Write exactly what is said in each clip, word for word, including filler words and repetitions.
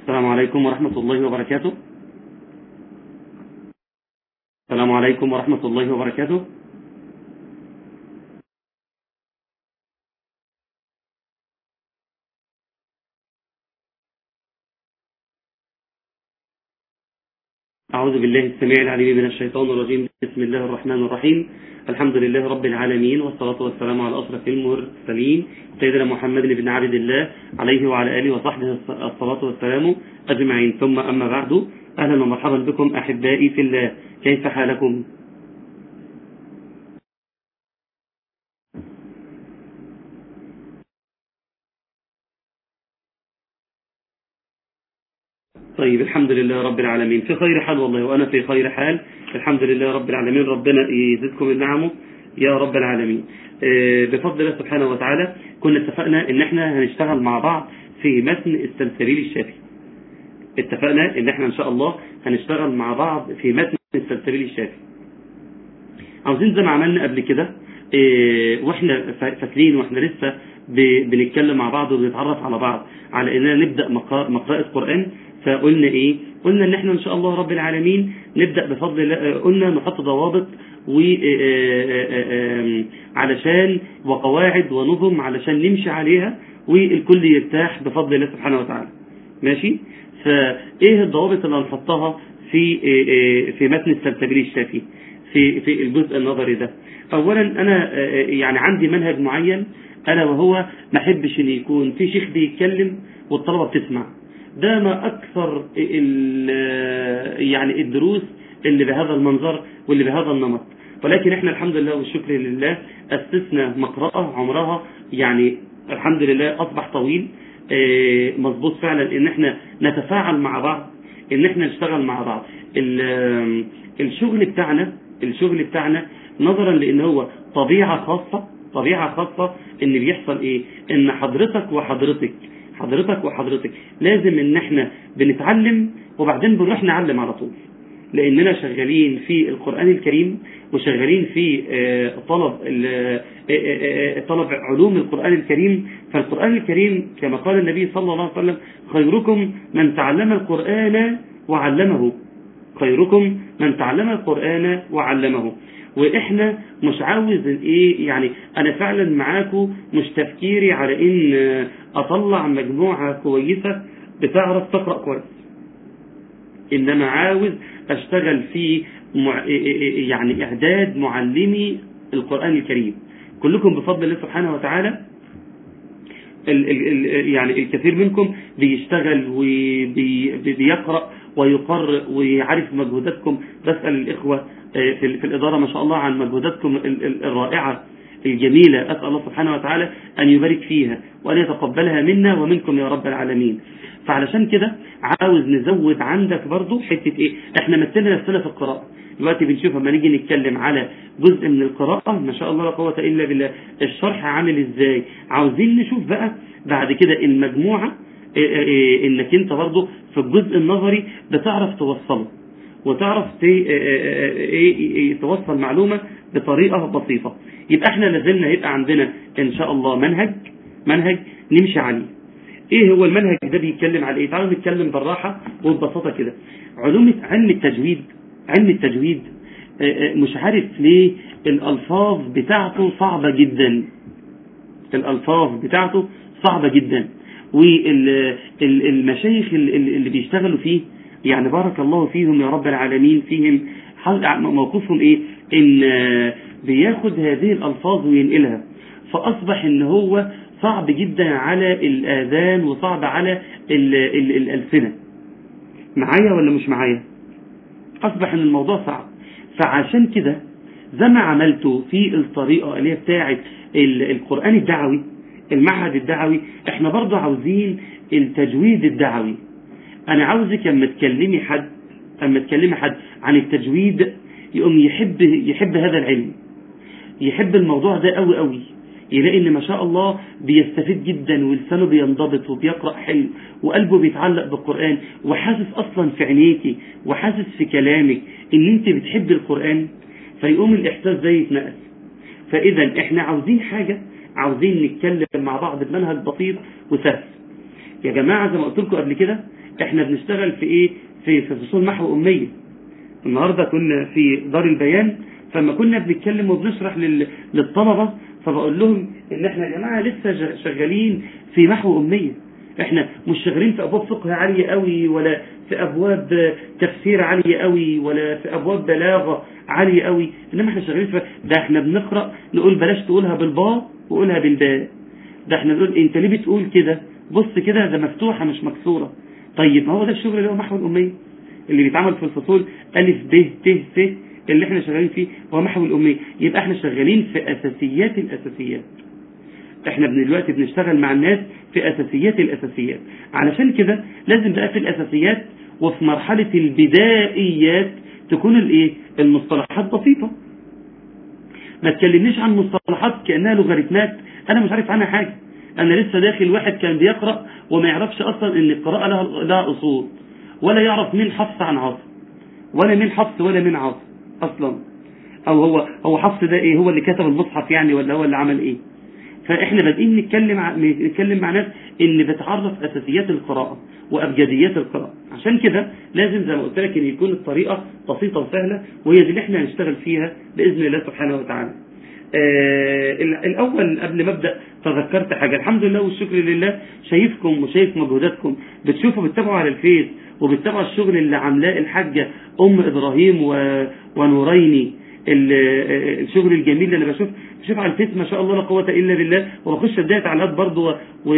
السلام عليكم ورحمة الله وبركاته. السلام عليكم ورحمة الله وبركاته. أعوذ بالله السميع العليم من الشيطان الرجيم. بسم الله الرحمن الرحيم. الحمد لله رب العالمين، والصلاة والسلام على أشرف المرسلين سيدنا محمد بن عبد الله عليه وعلى آله وصحبه الصلاة والسلام أجمعين، ثم أما بعد. أهلا ومرحبا بكم أحبائي في الله، كيف حالكم؟ طيب، الحمد لله رب العالمين، في خير حال والله، وأنا في خير حال، الحمد لله رب العالمين. ربنا يزيدكم من نعمه يا رب العالمين. بفضل الله سبحانه وتعالى كنا اتفقنا ان احنا هنشتغل مع بعض في متن السلسبيل الشافي. اتفقنا ان احنا ان شاء الله هنشتغل مع بعض في متن السلسبيل الشافي. عاوزين زي ما عملنا قبل كده واحنا فاكرين، واحنا لسه بنتكلم مع بعض وبنتعرف على بعض على اننا نبدا مقراءة قرآن. فقلنا ايه؟ قلنا ان احنا ان شاء الله رب العالمين نبدا بفضل الله. قلنا نحط ضوابط و علشان وقواعد ونظم علشان نمشي عليها والكل يرتاح بفضل الله سبحانه وتعالى. ماشي؟ فايه الضوابط اللي هنحطها في في متن السلسبيل الشافي في في الجزء النظري ده؟ اولا انا يعني عندي منهج معين، الا وهو ما احبش ان يكون في شيخ بيتكلم والطلبه بتسمع. ده ما اكثر يعني الدروس اللي بهذا المنظر واللي بهذا النمط. ولكن احنا الحمد لله والشكر لله اسسنا مقرأة عمرها يعني الحمد لله اصبح طويل. مظبوط فعلا ان احنا نتفاعل مع بعض، ان احنا نشتغل مع بعض. الشغل بتاعنا الشغل بتاعنا نظرا لان هو طبيعة خاصة طبيعة خاصة ان بيحصل ايه؟ ان حضرتك وحضرتك حضرتك وحضرتك لازم ان احنا بنتعلم وبعدين بنروح نعلم على طول، لاننا شغالين في القرآن الكريم وشغالين في طلب طلب علوم القرآن الكريم. فالقرآن الكريم كما قال النبي صلى الله عليه وسلم: خيركم من تعلم القرآن وعلمه خيركم من تعلم القرآن وعلمه. واحنا مش عاوز ايه يعني، انا فعلا معاكم مش تفكيري على ان اطلع مجموعة كويسة بتعرف تقرأ كويس، انما عاوز اشتغل في مع... يعني اعداد معلمي القرآن الكريم. كلكم بفضل الله سبحانه وتعالى ال... ال... يعني الكثير منكم بيشتغل وبيقرأ ويقرأ ويعرف مجهوداتكم. بسأل الإخوة في, في الإدارة ما شاء الله عن مجهوداتكم الرائعة الجميلة. أسأل الله سبحانه وتعالى أن يبارك فيها وأن يتقبلها منا ومنكم يا رب العالمين. فعلشان كده عاوز نزود عندك برضو حتة إيه؟ إحنا مثلنا نفسنا في القراءة دلوقتي، بنشوف لما نيجي نتكلم على جزء من القراءة ما شاء الله لا قوة إلا بالله الشرح عامل إزاي. عاوزين نشوف بقى بعد كده المجموعة إيه إيه إنك أنت برضو في الجزء النظري بتعرف توصله وتعرف توصل معلومة بطريقة بسيطة. يبقى احنا لازلنا يبقى عندنا ان شاء الله منهج منهج نمشي عليه. ايه هو المنهج ده؟ بيتكلم على ايه؟ تعالوا نتكلم بالراحة وببساطة كده. علوم علم التجويد علم التجويد مش عارف ليه الالفاظ بتاعته صعبة جدا الالفاظ بتاعته صعبة جدا والمشايخ اللي بيشتغلوا فيه يعني بارك الله فيهم يا رب العالمين فيهم موقفهم ايه؟ ان بياخد هذه الالفاظ وينقلها، فاصبح ان هو صعب جدا على الاذان وصعب على الالسنة. معايا ولا مش معايا؟ اصبح ان الموضوع صعب. فعشان كده زي ما عملته في الطريقة اللي هي بتاعت القرآن الدعوي المعهد الدعوي، احنا برضو عاوزين التجويد الدعوي. انا عاوزك اما تكلمي حد اما تكلمي حد عن التجويد يقوم يحب يحب هذا العلم، يحب الموضوع ده قوي قوي، يلاقي ان ما شاء الله بيستفيد جدا ولسانه بينضبط وبيقرأ حلو وقلبه بيتعلق بالقرآن وحاسس اصلا في عينيكي وحاسس في كلامك ان انت بتحب القرآن، فيقوم الاحساس ده يتنقل. فاذا احنا عاوزين حاجة عاوزين نتكلم مع بعض بمنهج بسيط وسهل. يا جماعة زي ما قلت لكم قبل كده احنا بنشتغل في ايه في في فصول محو اميه. النهارده كنا في دار البيان، فما كنا بنتكلم وبنشرح لل- للطلبه، فبقول لهم ان احنا يا جماعه لسه شغالين في محو اميه. احنا مش شغالين في ابواب فقه عاليه قوي، ولا في ابواب تفسير عاليه قوي، ولا في ابواب بلاغه عاليه قوي، انما احنا شغالين في ده. احنا بنقرا نقول بلاش تقولها بالباء وقولها بالباء. ده احنا نقول انت ليه بتقول كده، بص كده ده مفتوحه مش مكسوره. طيب ما هو ده الشغل اللي هو محو الاميه اللي بيتعمل في الفصول الف ب ت س اللي احنا شغالين فيه هو محو الاميه. يبقى احنا شغالين في اساسيات الاساسيات. احنا دلوقتي بنشتغل مع الناس في اساسيات الاساسيات. علشان كده لازم بقى في الاساسيات وفي مرحله البدائيات تكون الايه المصطلحات بسيطه. ما تكلمنيش عن مصطلحات كانها لوغاريتمات انا مش عارف عنها حاجه. انا لسه داخل واحد كان بيقرا وما يعرفش اصلا ان القراءه لها لها اصول، ولا يعرف مين حفص عن عاصم، ولا مين حفص ولا مين عاصم اصلا، او هو هو حفص ده ايه، هو اللي كتب المصحف يعني ولا هو اللي عمل ايه. فاحنا بادئين نتكلم ع... نتكلم مع ناس اللي بتعرف اساسيات القراءه وابجديات القراءه. عشان كده لازم زي ما قلت لك ان يكون الطريقه بسيطه وسهله، وهي دي اللي احنا هنشتغل فيها باذن الله سبحانه وتعالى. آه الاول قبل ما ابدا تذكرت حاجه، الحمد لله والشكر لله، شايفكم وشايف مجهوداتكم، بتشوفوا بتتابعوا على الفيس وبتتابعوا الشغل اللي عاملاه الحاجه ام ابراهيم و... ونوريني، الشغل الجميل اللي انا بشوف بشوف على الفيس ما شاء الله لا قوه الا بالله، وبخش اديها تعليقات برضه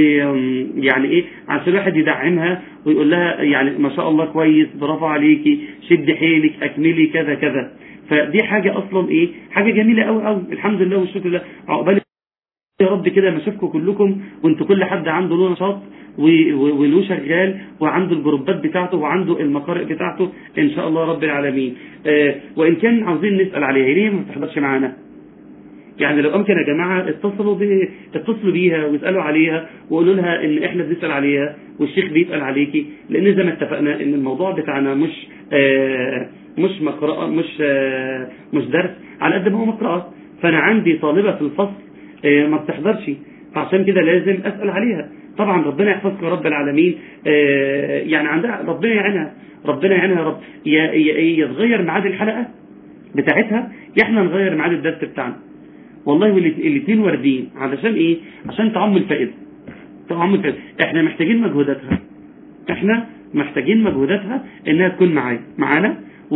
ويعني ايه عشان الواحد يدعمها ويقول لها يعني ما شاء الله كويس، برافو عليكي، شد حيلك، اكملي كذا كذا. فدي حاجه اصلا ايه حاجه جميله قوي قوي، الحمد لله والشكر لله. عقبال يا رب كده ما اشوفكم كلكم وانتوا كل حد عنده له نشاط وله شغال وعنده الجروبات بتاعته وعنده المقارئ بتاعته ان شاء الله رب العالمين. آه وان كان عاوزين نسال عليها ليه ما تحضرش معانا؟ يعني لو امكن يا جماعه اتصلوا بي اتصلوا بيها واسالوا عليها وقولوا لها ان احنا بنسال عليها والشيخ بيسال عليكي، لان زي ما اتفقنا ان الموضوع بتاعنا مش آه مش مقرأة مش آه مش درس على قد ما هو مقرأة. فانا عندي طالبه في الفصل آه ما بتحضرش، فعشان كده لازم اسال عليها. طبعا ربنا يحفظك يا رب العالمين. آه يعني عندها ربنا يعينها، ربنا يعينها يا رب. يا يتغير ميعاد الحلقه بتاعتها يا احنا نغير ميعاد الدرس بتاعنا، والله الاثنين واردين. علشان ايه؟ عشان تعم الفائده، تعم الفائده. احنا محتاجين مجهوداتها، احنا محتاجين مجهوداتها انها تكون معايا معانا،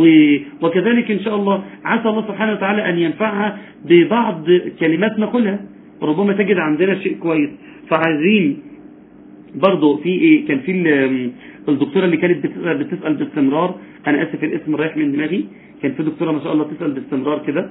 وكذلك ان شاء الله عسى الله سبحانه وتعالى ان ينفعها ببعض كلمات نقولها، ربما تجد عندنا شيء كويس. فعايزين برضو في ايه كان في الدكتوره اللي كانت بتسال بتسال باستمرار، انا اسف الاسم رايح من دماغي، كان في دكتوره ما شاء الله تسال باستمرار كده،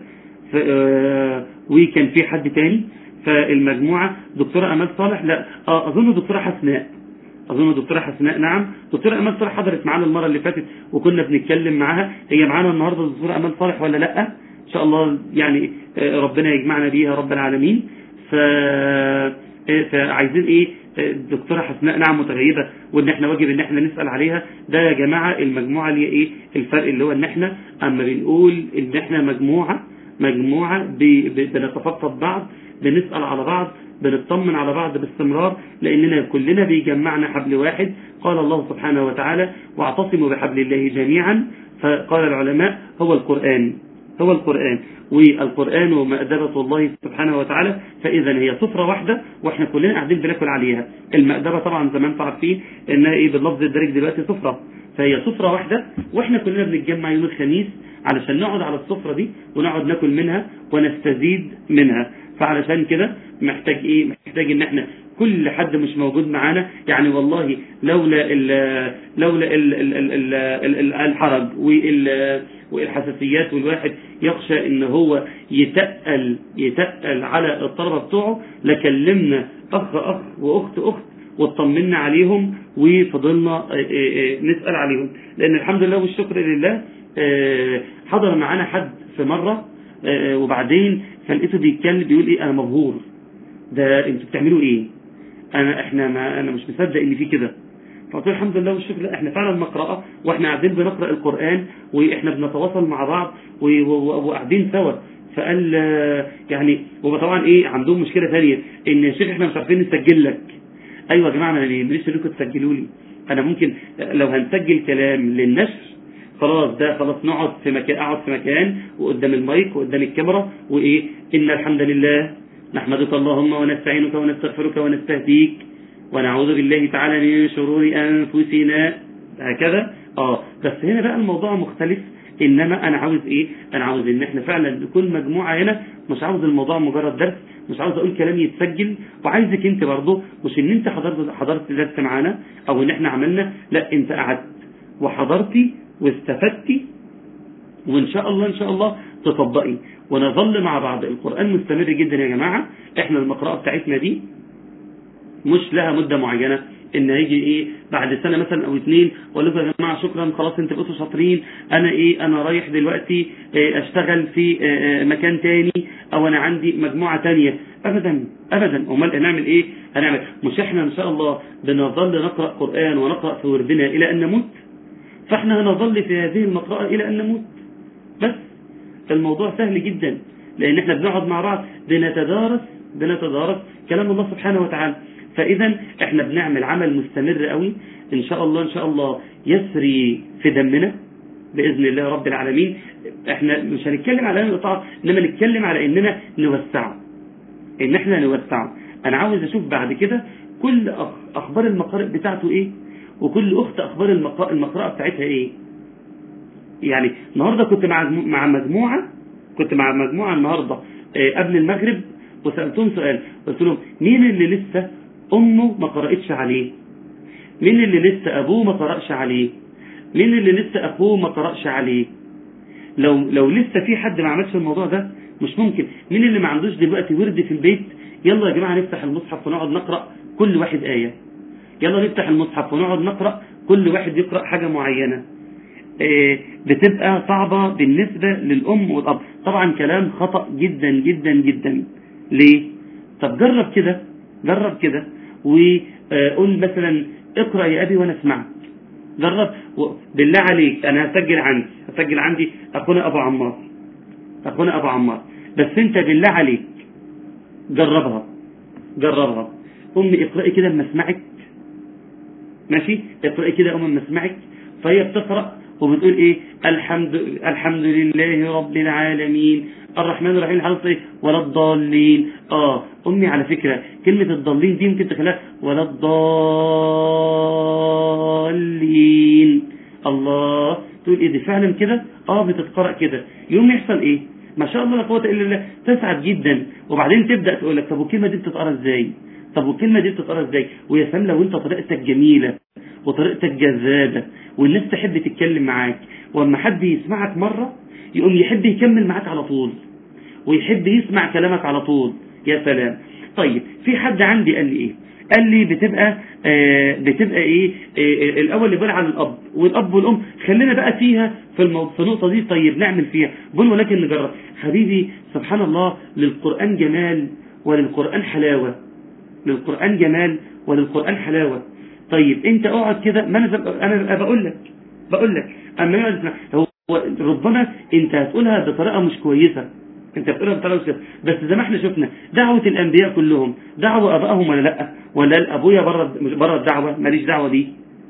وكان في حد تاني. فالمجموعه دكتوره امال صالح، لا اه اظن دكتوره حسناء، اظن دكتوره حسناء نعم، دكتوره امال صالح حضرت معانا المره اللي فاتت وكنا بنتكلم معاها. هي معانا النهارده دكتوره امال صالح ولا لا؟ ان شاء الله يعني ربنا يجمعنا بيها رب العالمين. ف فعايزين ايه الدكتوره حسناء نعم متغيبه، وان احنا واجب ان احنا نسال عليها. ده يا جماعه المجموعه اللي ايه الفرق اللي هو ان احنا اما بنقول ان احنا مجموعه مجموعه بنتفقد بعض، بنسال على بعض، بنطمن على بعض باستمرار، لاننا كلنا بيجمعنا حبل واحد. قال الله سبحانه وتعالى واعتصموا بحبل الله جميعا. فقال العلماء هو القرآن، هو القرآن والقرآن مأدبة الله سبحانه وتعالى. فإذا هي سفرة واحدة واحنا كلنا قاعدين بناكل عليها. المأدبة طبعا زي ما انتم عارفين انها ايه باللفظ الدارج دلوقتي سفرة، فهي سفرة واحدة واحنا كلنا بنتجمع يوم الخميس علشان نقعد على السفرة دي ونقعد ناكل منها ونستزيد منها. فعلشان كده محتاج ايه محتاج ان احنا كل حد مش موجود معانا، يعني والله لولا ال لولا ال ال ال ال الحرج والحساسيات والواحد يخشى ان هو يتقل يتقل على الطلبه بتوعه لكلمنا اخ اخ واخت اخت واطمنا عليهم وفضلنا نسال عليهم. لان الحمد لله والشكر لله حضر معانا حد في مره وبعدين فلقيته بيتكلم بيقول ايه انا مبهور، ده انتوا بتعملوا ايه؟ انا احنا ما انا مش مصدق ان في كده. فقلت له الحمد لله والشكر لله احنا فعلا مقرأة واحنا قاعدين بنقرأ القرآن واحنا بنتواصل مع بعض وقاعدين سوا. فقال يعني هو طبعا ايه عندهم مشكلة ثانية ان يا شيخ احنا مش عارفين نسجل لك. ايوه يا جماعه انا ليش لكم تسجلوا لي؟ انا ممكن لو هنسجل كلام للنشر خلاص ده خلاص نقعد في مكان، اقعد في مكان وقدام المايك وقدام الكاميرا وايه، ان الحمد لله نحمدك اللهم ونستعينك ونستغفرك ونستهديك ونعوذ بالله تعالى من شرور انفسنا هكذا. اه بس هنا بقى الموضوع مختلف، انما انا عاوز ايه، انا عاوز ان احنا فعلا نكون مجموعه هنا، مش عاوز الموضوع مجرد درس، مش عاوز اقول كلام يتسجل، وعايزك انت برضه مش ان انت حضرت حضرت درس معانا او ان احنا عملنا، لا انت قعدت وحضرتي واستفدتي، وان شاء الله ان شاء الله تطبقي، ونظل مع بعض. القرآن مستمر جدا يا جماعة، احنا المقرأة بتاعتنا دي مش لها مدة معينة ان هيجي ايه بعد سنة مثلا او اتنين واقول لكم يا جماعة شكرا خلاص انت بقيتوا شاطرين، انا ايه انا رايح دلوقتي ايه اشتغل في ايه مكان تاني، او انا عندي مجموعة تانية. ابدا ابدا، امال هنعمل ايه؟ هنعمل مش احنا ان شاء الله بنظل نقرأ قرآن ونقرأ في وردنا الى ان نموت؟ فاحنا هنظل في هذه المقرأة الى ان نموت. بس الموضوع سهل جدا، لان احنا بنقعد مع بعض بنتدارس بنتدارس كلام الله سبحانه وتعالى. فاذا احنا بنعمل عمل مستمر قوي ان شاء الله ان شاء الله يسري في دمنا باذن الله رب العالمين. احنا مش هنتكلم على القطاع، انما نتكلم على اننا نوسعه، ان احنا نوسعه. انا عاوز اشوف بعد كده كل اخبار المقارئ بتاعته ايه، وكل اخت اخبار المقرأة بتاعتها ايه. يعني النهاردة كنت مع مع مجموعة كنت مع مجموعة النهاردة قبل المغرب، وسألتهم سؤال، قلت لهم مين اللي لسه أمه ما قرأتش عليه؟ مين اللي لسه أبوه ما قرأش عليه؟ مين اللي لسه أخوه ما قرأش عليه؟ لو لو لسه في حد ما عملش الموضوع ده مش ممكن. مين اللي ما عندوش دلوقتي ورد في البيت؟ يلا يا جماعة نفتح المصحف ونقعد نقرأ كل واحد آية. يلا نفتح المصحف ونقعد نقرأ كل واحد يقرأ حاجة معينة. بتبقى صعبة بالنسبة للأم والأب. طبعا كلام خطأ جدا جدا جدا. ليه؟ طب جرب كده جرب كده وقول مثلا اقرأ يا أبي وأنا اسمعك. جرب بالله عليك، أنا هسجل عندي هسجل عندي أخونا أبو عمار أخونا أبو عمار بس أنت بالله عليك جربها جربها أمي اقرأي كده اما اسمعك. ماشي، اقرأي كده أمي اما اسمعك. فهي بتقرأ وبتقول ايه؟ الحمد الحمد لله رب العالمين الرحمن الرحيم الحمد لله ولا الضالين. اه امي على فكرة كلمة الضالين دي ممكن تخليها ولا الضالين. الله، تقول ايه دي فعلا كده؟ اه بتتقرأ كده. يوم يحصل ايه؟ ما شاء الله لا قوة الا بالله، تسعد جدا. وبعدين تبدأ تقول لك طب والكلمة دي بتتقرأ ازاي؟ طب والكلمة دي بتتقرأ ازاي؟ ويا سلام لو انت طريقتك جميلة وطريقتك جذابة والناس تحب تتكلم معاك، واما حد يسمعك مرة يقوم يحب يكمل معاك على طول ويحب يسمع كلامك على طول. يا سلام. طيب في حد عندي قال لي ايه؟ قال لي بتبقى آه بتبقى ايه آه الاول اللي بقول على الاب والاب والام، خلينا بقى فيها في الموضوع في النقطه دي. طيب نعمل فيها بقول ولكن نجرب. حبيبي سبحان الله، للقرآن جمال وللقرآن حلاوة للقرآن جمال وللقرآن حلاوة. طيب انت اقعد كده، ما انا انا بقول لك بقول لك اما هو ربما انت هتقولها بطريقه مش كويسه، انت بتقولها بطريقه مش كويسه، بس زي ما احنا شفنا دعوه الانبياء كلهم دعوه ابائهم ولا لا؟ ولا الابويا بره بره الدعوه ماليش دعوه بيه؟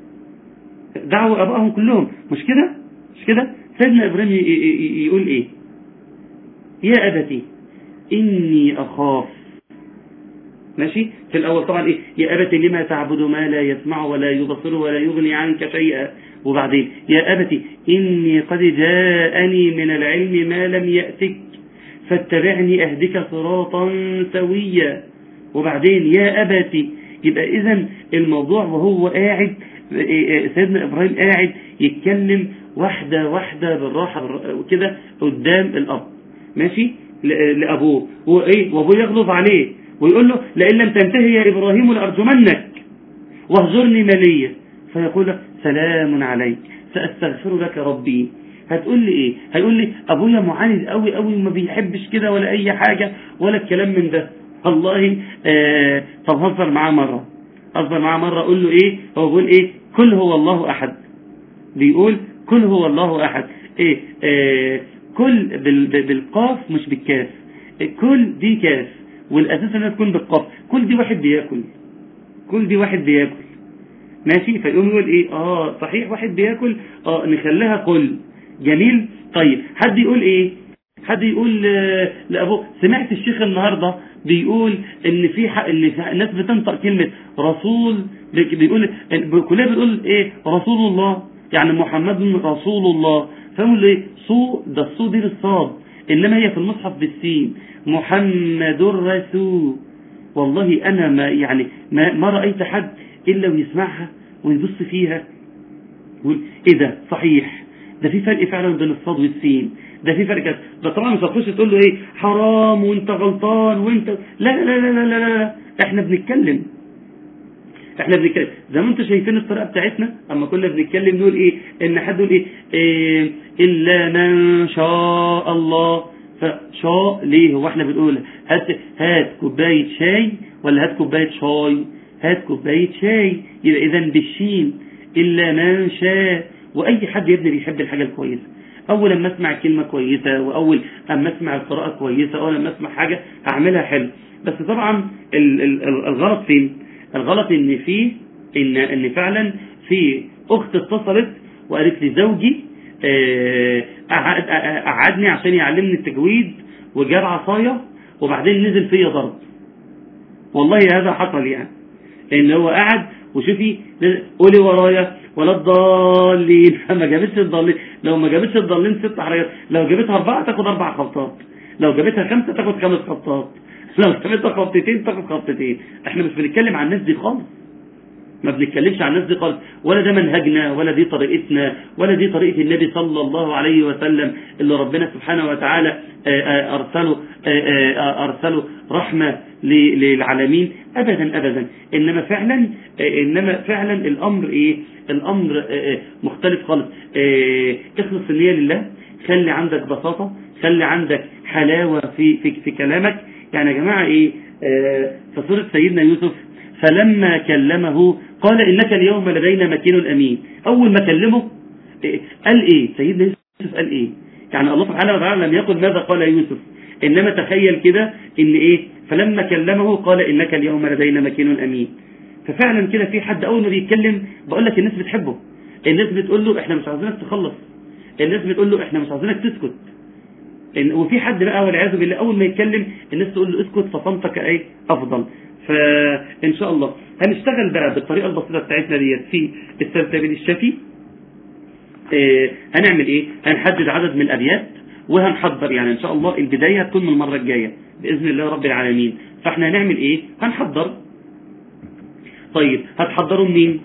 دعوه ابائهم كلهم، مش كده؟ مش كده؟ سيدنا ابراهيم يقول ايه؟ يا ابتي اني اخاف. ماشي، في الاول طبعا ايه؟ يا ابتي لما تعبد ما لا يسمع ولا يبصر ولا يغني عنك شيئا. وبعدين يا ابتي اني قد جاءني من العلم ما لم يأتك فاتبعني اهدك صراطا سويا. وبعدين يا ابتي. يبقى اذا الموضوع وهو قاعد سيدنا ابراهيم قاعد يتكلم واحده واحده بالراحه وكده قدام الاب، ماشي، لابوه، وايه وابوه يغلظ عليه ويقول له لئن لم تنتهي يا إبراهيم لأرجمنك واهجرني مليا. فيقول له سلام عليك سأستغفر لك ربي. هتقول لي ايه؟ هيقول لي ابويا معاند قوي قوي وما بيحبش كده ولا اي حاجة ولا الكلام من ده. والله آه طب هزر معاه مرة هزر معاه مرة اقول له ايه؟ هو بيقول ايه؟ كل هو الله احد. بيقول كل هو الله احد. ايه آه كل بالقاف مش بالكاف. كل دي كاف والاساس انها تكون بالقاف. كل دي واحد بياكل كل دي واحد بياكل ماشي، فيقوم يقول ايه اه صحيح واحد بياكل، اه نخليها كل جميل. طيب حد يقول ايه، حد يقول آه لابوه سمعت الشيخ النهارده بيقول ان في حق ان الناس بتنطق كلمه رسول، بيقول كلنا بيقول ايه رسول الله يعني محمد رسول الله، فيقول ايه صو، ده الصو دي بالصاد انما هي في المصحف بالسين، محمد رسول. والله انا ما يعني ما, ما رايت حد الا ويسمعها ويبص فيها ويقول ايه ده صحيح، ده في فرق فعلا بين الصاد والسين، ده في فرق. ده طبعا مش هتخش تقول له ايه حرام وانت غلطان وانت لا لا لا لا لا, لا, لا. احنا بنتكلم احنا بنتكلم زي ما انتم شايفين الطريقه بتاعتنا اما كنا بنتكلم نقول ايه ان حد يقول ايه, إيه الا من شاء الله، فشاء ليه هو احنا بنقول هات هات كوبايه شاي ولا هات كوبايه شاي، هات كوبايه شاي، يبقى اذا بالشين الا من شاء. واي حد يا ابني بيحب الحاجه الكويسه، اول لما اسمع كلمه كويسه واول اما اسمع القراءه كويسه اول لما اسمع حاجه هعملها حلو. بس طبعا الغلط فين؟ الغلط ان في ان ان فعلا في اخت اتصلت وقالت لي زوجي قعدني عشان يعلمني التجويد وجاب عصايه وبعدين نزل فيا ضرب. والله هذا حصل يعني، ان هو قعد وشوفي قولي ورايا ولا الضالين، فما جابتش الضالين، لو ما جابتش الضالين ست حركات، لو جابتها اربعه تاخد اربع خبطات، لو جابتها خمسه تاخد خمس خبطات، لو جابتها خبطتين تاخد خبطتين. احنا مش بنتكلم عن الناس دي خالص، ما بنتكلمش عن الناس دي خالص، ولا ده منهجنا ولا دي طريقتنا ولا دي طريقه النبي صلى الله عليه وسلم اللي ربنا سبحانه وتعالى ارسله ارسله رحمه للعالمين ابدا ابدا. انما فعلا انما فعلا الامر ايه؟ الامر مختلف خالص. اخلص النيه لله، خلي عندك بساطه، خلي عندك حلاوه في في, في كلامك. يعني يا جماعه ايه في سوره سيدنا يوسف فلما كلمه قال انك اليوم لدينا مكين امين. اول ما كلمه قال ايه سيدنا يوسف؟ قال ايه؟ يعني الله سبحانه وتعالى لم يقل ماذا قال يوسف، انما تخيل كده ان ايه فلما كلمه قال انك اليوم لدينا مكين امين. ففعلا كده في حد اول ما بيتكلم بقول لك الناس بتحبه، الناس بتقول له احنا مش عاوزينك تخلص، الناس بتقول له احنا مش عاوزينك تسكت. وفي حد بقى والعياذ بالله اول ما يتكلم الناس تقول له اسكت فصمتك ايه افضل. فان شاء الله هنشتغل بقى بالطريقه البسيطه بتاعتنا ديت في السلسبيل الشافي. اه هنعمل ايه؟ هنحدد عدد من الابيات وهنحضر، يعني ان شاء الله البدايه هتكون من المره الجايه باذن الله رب العالمين. فاحنا هنعمل ايه؟ هنحضر. طيب هتحضروا منين؟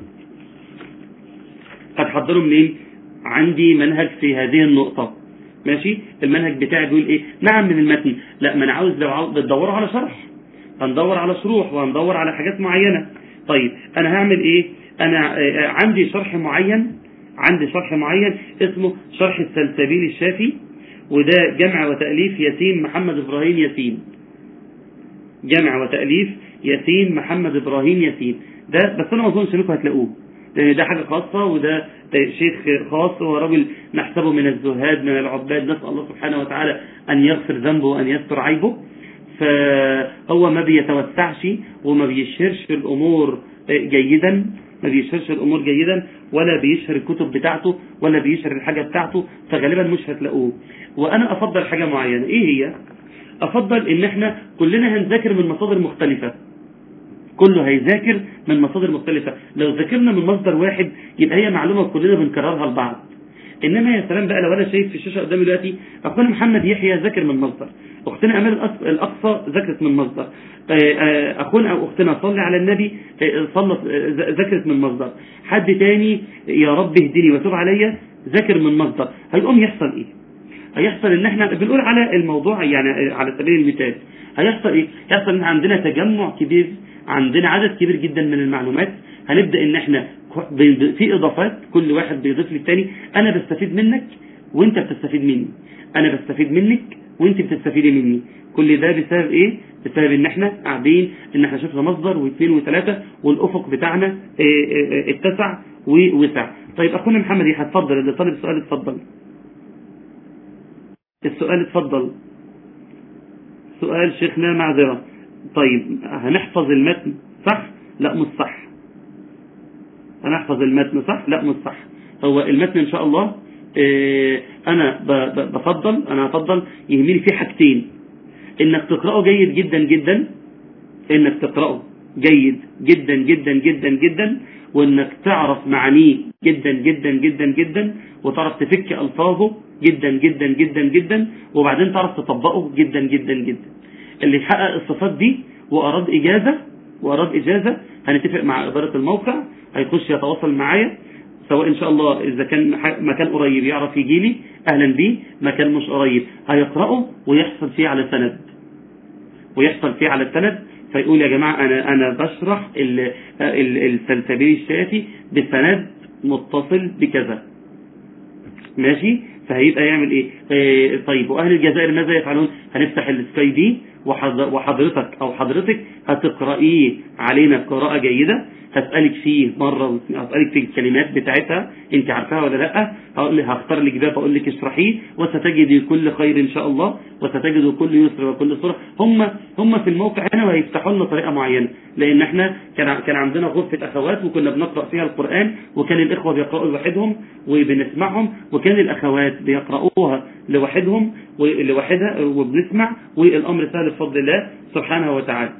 هتحضروا منين؟ عندي منهج في هذه النقطه ماشي. المنهج بتاعي بيقول ايه؟ نعم من المتن، لا ما انا عاوز لو عاوز بتدوروا على شرح هندور على شروح وهندور على حاجات معينة. طيب انا هعمل ايه؟ انا عندي شرح معين، عندي شرح معين اسمه شرح السلسبيل الشافي، وده جمع وتأليف ياسين محمد ابراهيم ياسين، جمع وتأليف ياسين محمد ابراهيم ياسين. ده بس انا ما اظنش انكم هتلاقوه لان ده حاجة خاصة وده شيخ خاص ورجل نحسبه من الزهاد من العباد، نسأل الله سبحانه وتعالى ان يغفر ذنبه وان يستر عيبه. فهو ما بيتوسعش وما بيشهرش الامور جيدا، ما بيشهرش الامور جيدا ولا بيشهر الكتب بتاعته ولا بيشهر الحاجة بتاعته، فغالبا مش هتلاقوه. وانا افضل حاجة معينة، ايه هي؟ افضل ان احنا كلنا هنذاكر من مصادر مختلفة، كله هيذاكر من مصادر مختلفة. لو ذاكرنا من مصدر واحد يبقى هي معلومة كلنا بنكررها لبعض. انما يا سلام بقى لو انا شايف في الشاشة قدامي دلوقتي اخونا محمد يحيى ذاكر من مصدر، اختنا امال الاقصى ذاكرت من مصدر، اخونا او اختنا صلي على النبي صلت ذاكرت من مصدر، حد تاني يا رب اهدني وتوب عليا ذاكر من مصدر. هيقوم يحصل ايه؟ هيحصل ان احنا بنقول على الموضوع يعني على سبيل المثال هيحصل ايه؟ هيحصل ان عندنا تجمع كبير، عندنا عدد كبير جدا من المعلومات. هنبدأ ان احنا في اضافات، كل واحد بيضيف للتاني، انا بستفيد منك وانت بتستفيد مني، انا بستفيد منك وانت بتستفيدي مني. كل ده بسبب ايه؟ بسبب ان احنا قاعدين ان احنا شفنا مصدر واثنين وثلاثة والافق بتاعنا اتسع ووسع. طيب اخونا محمد يحيى اتفضل، اللي طالب السؤال اتفضل. السؤال اتفضل. سؤال شيخنا معذرة. طيب هنحفظ المتن صح؟ لا مش صح، هنحفظ المتن صح؟ لا مش صح. هو المتن ان شاء الله اه انا بفضل انا افضل يهمني فيه حاجتين: انك تقرأه جيد جدا جدا انك تقرأه جيد جدا جدا جدا جدا وانك تعرف معانيه جدا جدا جدا جدا وتعرف تفك الفاظه جدا جدا جدا جدا وبعدين تعرف تطبقه جدا جدا جدا. اللي يحقق الصفات دي واراد اجازة واراد اجازة هنتفق مع ادارة الموقع، هيخش يتواصل معايا، سواء ان شاء الله اذا كان مكان قريب يعرف يجي لي اهلا بيه، مكان مش قريب هيقرأه ويحصل فيه على سند ويحصل فيه على السند فيقول يا جماعة انا انا بشرح السلسبيل الشافي بسند متصل بكذا، ماشي؟ فهيبقى يعمل ايه؟ اه طيب واهل الجزائر ماذا يفعلون؟ هنفتح السكاي دي وحضرتك او حضرتك هتقرأيه علينا قراءة جيدة، هسألك فيه مرة هسألك في الكلمات بتاعتها انت عارفاها ولا لا، هقول لك هختار لك باب اقول لك اشرحيه وستجد كل خير ان شاء الله وستجد كل يسر وكل سرعه. هم هم في الموقع هنا وهيفتحوا لنا طريقه معينه، لان احنا كان كان عندنا غرفه اخوات وكنا بنقرا فيها القرآن وكان الاخوه بيقراوا لوحدهم وبنسمعهم وكان الاخوات بيقراوها لوحدهم ولوحدها وبنسمع والامر سهل بفضل الله سبحانه وتعالى.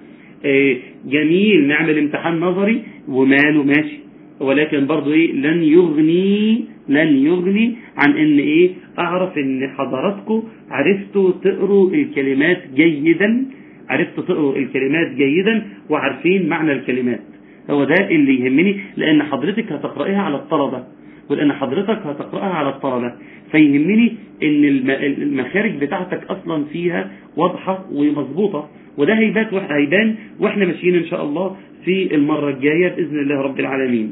جميل نعمل امتحان نظري وماله ماشي، ولكن برضو ايه لن يغني لن يغني عن ان ايه اعرف ان حضراتكم عرفتوا تقروا الكلمات جيدا عرفتوا تقروا الكلمات جيدا وعارفين معنى الكلمات. هو ده اللي يهمني، لان حضرتك هتقرأيها على الطلبة ولان حضرتك هتقرأها على الطلبة فيهمني ان المخارج بتاعتك اصلا فيها واضحة ومظبوطة، وده هيبات هيبان واحنا ماشيين ان شاء الله في المرة الجاية بإذن الله رب العالمين.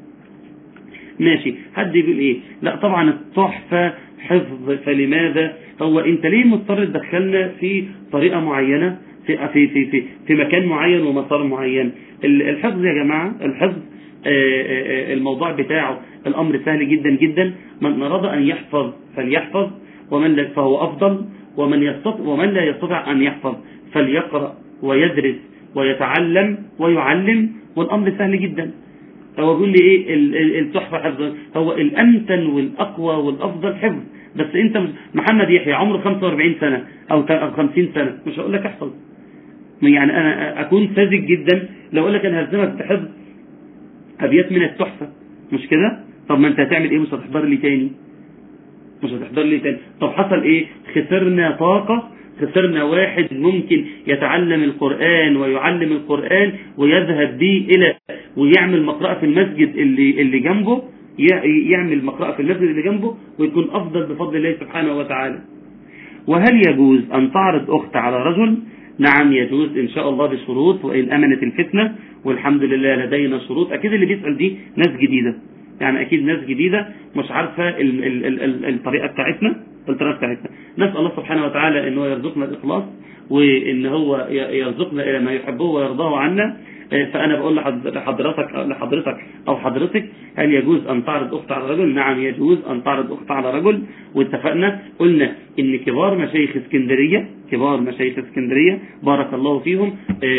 ماشي. حد يقول ايه؟ لا طبعا التحفة حفظ، فلماذا؟ هو انت ليه مضطر تدخلنا في طريقة معينة في في في في, في مكان معين ومسار معين؟ الحفظ يا جماعة الحفظ الموضوع بتاعه الامر سهل جدا جدا، من اراد ان يحفظ فليحفظ ومن لا فهو افضل، ومن يستطيع ومن لا يستطيع ان يحفظ فليقرأ ويدرس ويتعلم ويعلم، والامر سهل جدا. هو بيقول لي ايه التحفة حفظ؟ هو الامتن والاقوى والافضل حفظ، بس انت محمد يحيى عمره خمسة وأربعين سنة او خمسين سنة مش هقول لك احفظ، يعني انا اكون ساذج جدا لو اقول لك انا هلزمك بحفظ ابيات من التحفة، مش كده؟ طب ما انت هتعمل ايه؟ مش هتحضر لي تاني مش هتحضر لي تاني طب حصل ايه؟ خسرنا طاقة، خسرنا واحد ممكن يتعلم القرآن ويعلم القرآن ويذهب به الى ويعمل مقرأة في المسجد اللي اللي جنبه، يعمل مقرأة في المسجد اللي جنبه ويكون افضل بفضل الله سبحانه وتعالى. وهل يجوز ان تعرض اخت على رجل؟ نعم يجوز ان شاء الله بشروط، وان امنت الفتنة والحمد لله لدينا شروط. اكيد اللي بيسأل دي ناس جديدة، يعني اكيد ناس جديدة مش عارفة ال ال ال ال الطريقة بتاعتنا الطريقة بتاعتنا نسأل الله سبحانه وتعالى ان هو يرزقنا الاخلاص وان هو يرزقنا الى ما يحبه ويرضاه عنا. فانا بقول لحضرتك لحضرتك او حضرتك هل يجوز ان تعرض اخت على رجل؟ نعم يجوز ان تعرض اخت على رجل، واتفقنا قلنا ان كبار مشايخ اسكندرية كبار مشايخ اسكندرية بارك الله فيهم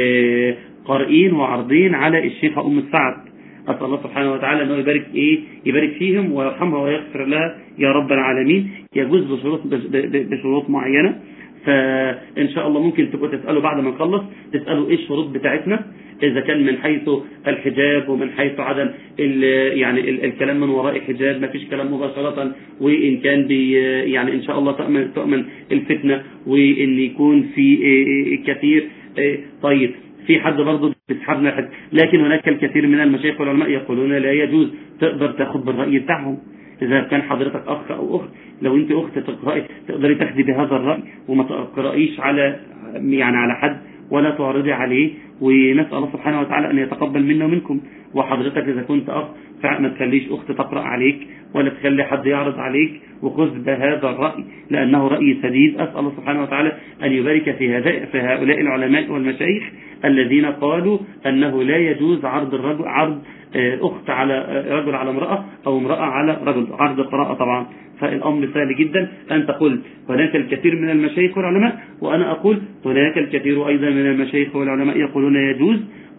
قارئين وعارضين على الشيخة ام السعد، أسأل الله سبحانه وتعالى أنه يبارك إيه يبارك فيهم ويرحمها ويغفر لها يا رب العالمين. يجوز بشروط بشروط معينة، فإن شاء الله ممكن تبقوا تسألوا بعد ما نخلص تسألوا إيه الشروط بتاعتنا، إذا كان من حيث الحجاب ومن حيث عدم يعني ال الكلام من وراء الحجاب، ما فيش كلام مباشرة، وإن كان بي يعني إن شاء الله تؤمن تؤمن الفتنة، وإن يكون في كثير. طيب في حد برضه بيسحبنا حد، لكن هناك الكثير من المشايخ والعلماء يقولون لا يجوز، تقدر تاخد بالرأي بتاعهم. إذا كان حضرتك أخ أو أخت، لو أنت أخت تقرأي تقدري تاخدي بهذا الرأي وما تقرأيش على يعني على حد ولا تعرضي عليه، ونسأل الله سبحانه وتعالى أن يتقبل منا ومنكم. وحضرتك إذا كنت أخ فما تخليش أخت تقرأ عليك ولا تخلي حد يعرض عليك، وخذ بهذا الرأي لأنه رأي سديد. أسأل الله سبحانه وتعالى أن يبارك في هذا في هؤلاء العلماء والمشايخ الذين قالوا أنه لا يجوز عرض الرجل عرض أخت على رجل على امرأة أو امرأة على رجل، عرض القراءة طبعا. فالأمر سهل جدا، أنت قل هناك الكثير من المشايخ والعلماء، وأنا أقول هناك الكثير أيضا من المشايخ والعلماء يقولون يجوز،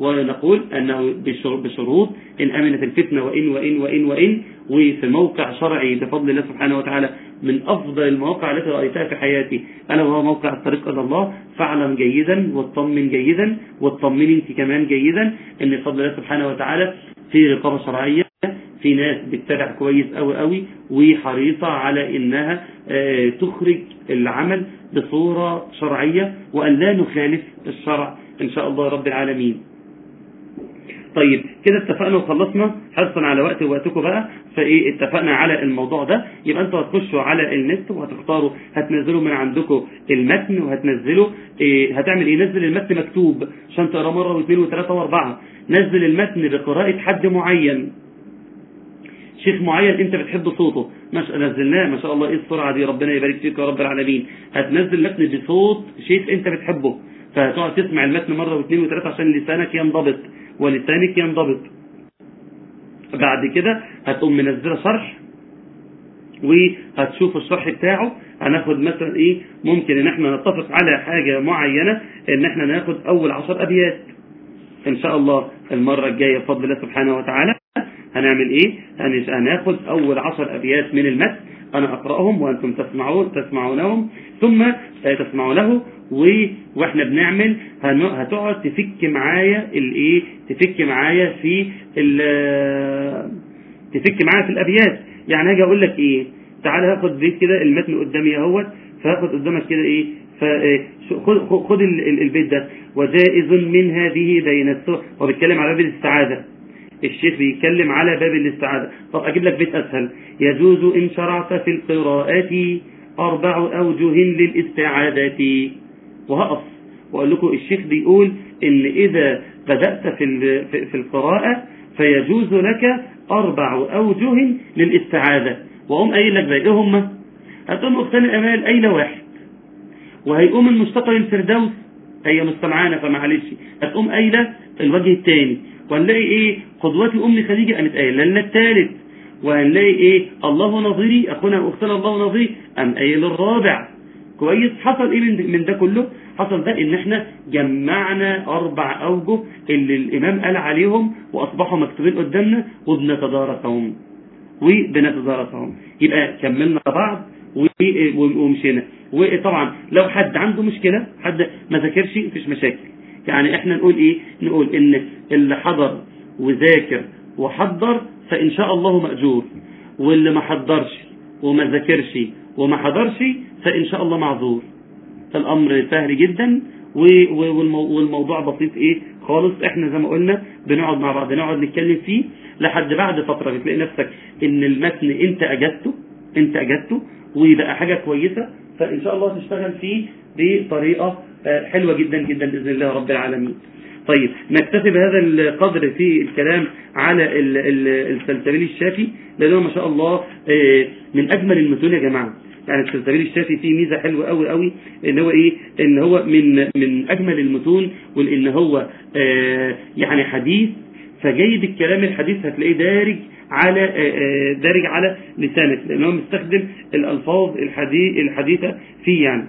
ونقول أنه بشروط إن أمنت الفتنة وإن وإن وإن وإن وفي موقع شرعي بفضل الله سبحانه وتعالى من أفضل المواقع التي رأيتها في حياتي ألا وهو موقع الطريق إلى الله. فاعلم جيدا واطمن جيدا واطمني أنت كمان جيدا أن بفضل الله سبحانه وتعالى في رقابة شرعية، في ناس بتتابع كويس قوي قوي وحريصة على إنها اه تخرج العمل بصورة شرعية وأن لا نخالف الشرع إن شاء الله رب العالمين. طيب كده اتفقنا وخلصنا حرصا على وقت ووقتكم بقى. فايه اتفقنا على الموضوع ده. يبقى انتوا هتخشوا على النت وهتختاروا، هتنزلوا من عندكم المتن وهتنزلوا ايه، هتعمل ايه؟ نزل المتن مكتوب عشان تقرا مره واثنين وثلاثه واربعه. نزل المتن بقراءه حد معين، شيخ معين انت بتحب صوته، مش نزلناه ما شاء الله. ايه السرعه دي، ربنا يبارك فيك يا رب العالمين. هتنزل متن بصوت شيخ انت بتحبه، فهتقعد تسمع المتن مره واثنين وثلاثه عشان لسانك ينضبط ولسانك ينضبط. بعد كده هتقوم منزله شرح وهتشوف الشرح بتاعه. هناخد مثلا ايه، ممكن ان احنا نتفق على حاجه معينه ان احنا ناخد اول عشر ابيات ان شاء الله. المره الجايه بفضل الله سبحانه وتعالى هنعمل ايه؟ هناخد اول عشر ابيات من المتن، انا اقراهم وانتم تسمعون تسمعونهم ثم تسمعونه. واحنا بنعمل هتقعد تفك معايا الايه، تفك معايا في تفك معايا في الابيات. يعني هاجي اقول لك ايه، تعال هاخد بيت كده المتن قدامي اهوت، فهاخد قدامك كده ايه، فخد خد البيت ده. وجائز من هذه بين السور، هو بيتكلم على باب الاستعاذه، الشيخ بيتكلم على باب الاستعاذه. طب اجيب لك بيت اسهل، يجوز ان شرعت في القراءات اربع اوجه للاستعاذه. وهقف واقول لكم الشيخ بيقول ان اذا بدأت في في القراءة فيجوز لك اربع اوجه للاستعاذة. واقوم قايل لك ايه هم؟ هتقوم اختنا امال قايله واحد، وهيقوم المشتقل الفردوس هي مستمعانه فمعلش، هتقوم قايله الوجه الثاني، وهنلاقي ايه قدوتي ام خديجه قامت قايله لنا الثالث، وهنلاقي ايه الله نظيري اخونا واختنا الله نظيري قام قايل الرابع. كويس. حصل ايه من ده كله؟ حصل ده ان احنا جمعنا اربع اوجه اللي الامام قال عليهم واصبحوا مكتوبين قدامنا وبنتدارسهم وبنتدارسهم. يبقى كملنا بعض ومشينا. وطبعا لو حد عنده مشكلة، حد ما ذاكرش مفيش مشاكل. يعني احنا نقول ايه، نقول ان اللي حضر وذاكر وحضر فان شاء الله مأجور، واللي ما حضرش وما ذاكرش وما حضرش فإن شاء الله معذور. الأمر سهل جدا والموضوع بسيط ايه خالص. احنا زي ما قلنا بنقعد مع بعض، نقعد نتكلم فيه لحد بعد فترة بتلاقي نفسك ان المتن انت اجدته انت اجدته ويبقى حاجة كويسة، فإن شاء الله تشتغل فيه بطريقة حلوة جدا جدا بإذن الله رب العالمين. طيب نكتفي بهذا القدر في الكلام على السلسبيل الشافي، لأنه ما شاء الله من أجمل المتون يا جماعة. يعني السلسبيل الشافي فيه ميزة حلوة قوي قوي، ان هو ايه، ان هو من من اجمل المتون، وان هو يعني حديث، فجيد الكلام الحديث هتلاقيه دارج على دارج على لسانك، لانه مستخدم الالفاظ الحديث الحديثة فيه. يعني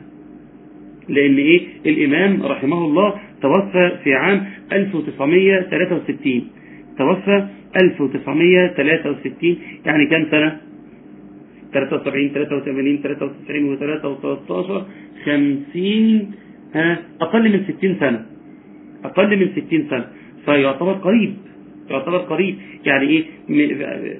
لان ايه، الامام رحمه الله توفى في عام ألف وتسعمائة وثلاثة وستين، توفى ألف وتسعمائة وثلاثة وستين، يعني كم سنة؟ ثلاثة وسبعين ثلاثة وثمانين ثلاثة وتسعين وثلاثة وثلاثة خمسين، ها اقل من ستين سنة، اقل من ستين سنة، فيعتبر قريب، يعتبر قريب. يعني ايه م...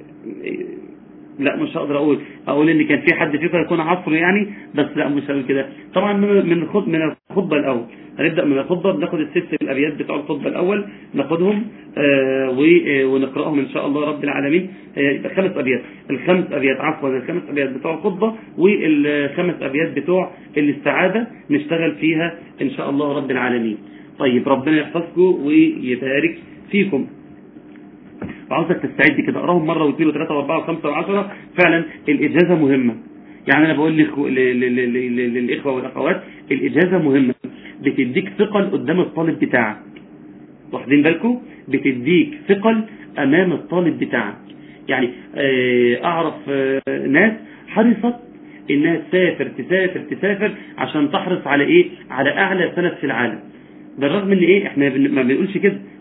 لا مش هقدر اقول اقول ان كان في حد فيكم يكون عصره يعني، بس لا مش هقول كده. طبعا من خد من الخطبه الاول هنبدا من الخطبه، بناخد الست الابيات بتوع الخطبه الاول ناخدهم آه ونقراهم ان شاء الله رب العالمين. يبقى آه خمس ابيات، الخمس ابيات عفوا الخمس ابيات بتوع الخطبه والخمس ابيات بتوع الاستعاذه نشتغل فيها ان شاء الله رب العالمين. طيب ربنا يحفظكم ويبارك فيكم. وعاوزك تستعد كده، اقراهم مره واثنين وثلاثه واربعه وخمسه وعشره. فعلا الاجازه مهمه. يعني انا بقول للاخوه والاخوات الاجازه مهمه، بتديك ثقل قدام الطالب بتاعك، واخدين بالكم؟ بتديك ثقل امام الطالب بتاعك. يعني اعرف ناس حرصت انها تسافر تسافر تسافر عشان تحرص على ايه، على اعلى سند في العالم. بالرغم ان ايه احنا ما بنقولش كده،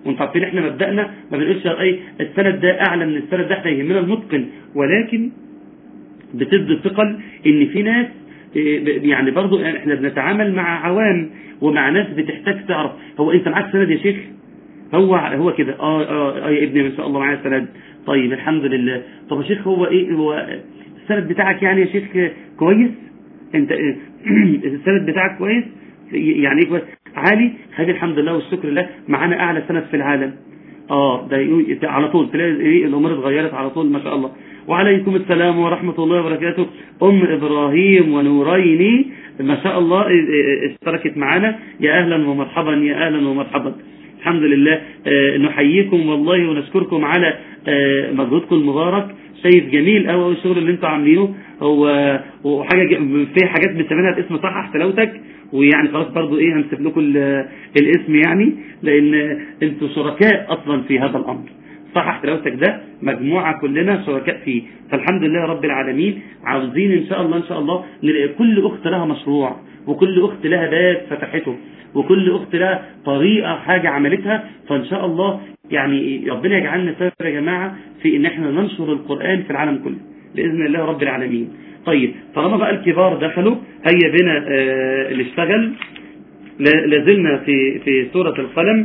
وانتم عارفين احنا مبدأنا ما بنقولش ايه السند ده اعلى من السند ده، احنا يهمنا المتقن، ولكن بتدي ثقل ان في ناس يعني برضو احنا بنتعامل مع عوام ومع ناس بتحتاج تعرف هو انت معاك سند يا شيخ، هو هو كده اه اه, آه يا ابني ما شاء الله معايا سند، طيب الحمد لله. طب يا شيخ هو ايه هو السند بتاعك يعني يا شيخ كويس؟ انت السند بتاعك كويس يعني ايه كويس؟ عالي؟ هذه الحمد لله والشكر لله معانا اعلى سند في العالم. اه ده على طول تلاقي ايه الامور اتغيرت على طول ما شاء الله. وعليكم السلام ورحمة الله وبركاته. ام ابراهيم ونوريني ما شاء الله اشتركت معنا، يا اهلا ومرحبا يا اهلا ومرحبا. الحمد لله اه نحييكم والله ونشكركم على اه مجهودكم المبارك. شايف جميل قوي الشغل اللي انتوا عاملينه، هو وحاجه في حاجات بنسميها باسم صحح تلاوتك، ويعني خلاص برضو ايه هنسيب لكم الاسم يعني لان انتوا شركاء اصلا في هذا الامر. صحح تلاوتك ده مجموعه كلنا شركاء فيه، فالحمد لله رب العالمين. عاوزين ان شاء الله ان شاء الله نلاقي كل اخت لها مشروع، وكل اخت لها باب فتحته، وكل اخت لها طريقه حاجه عملتها، فان شاء الله يعني ربنا يجعلنا سبب يا جماعه في ان احنا ننشر القرآن في العالم كله باذن الله رب العالمين. طيب طالما بقى الكبار دخلوا هيا بنا آه اللي اشتغل. لازلنا في في سورة القلم.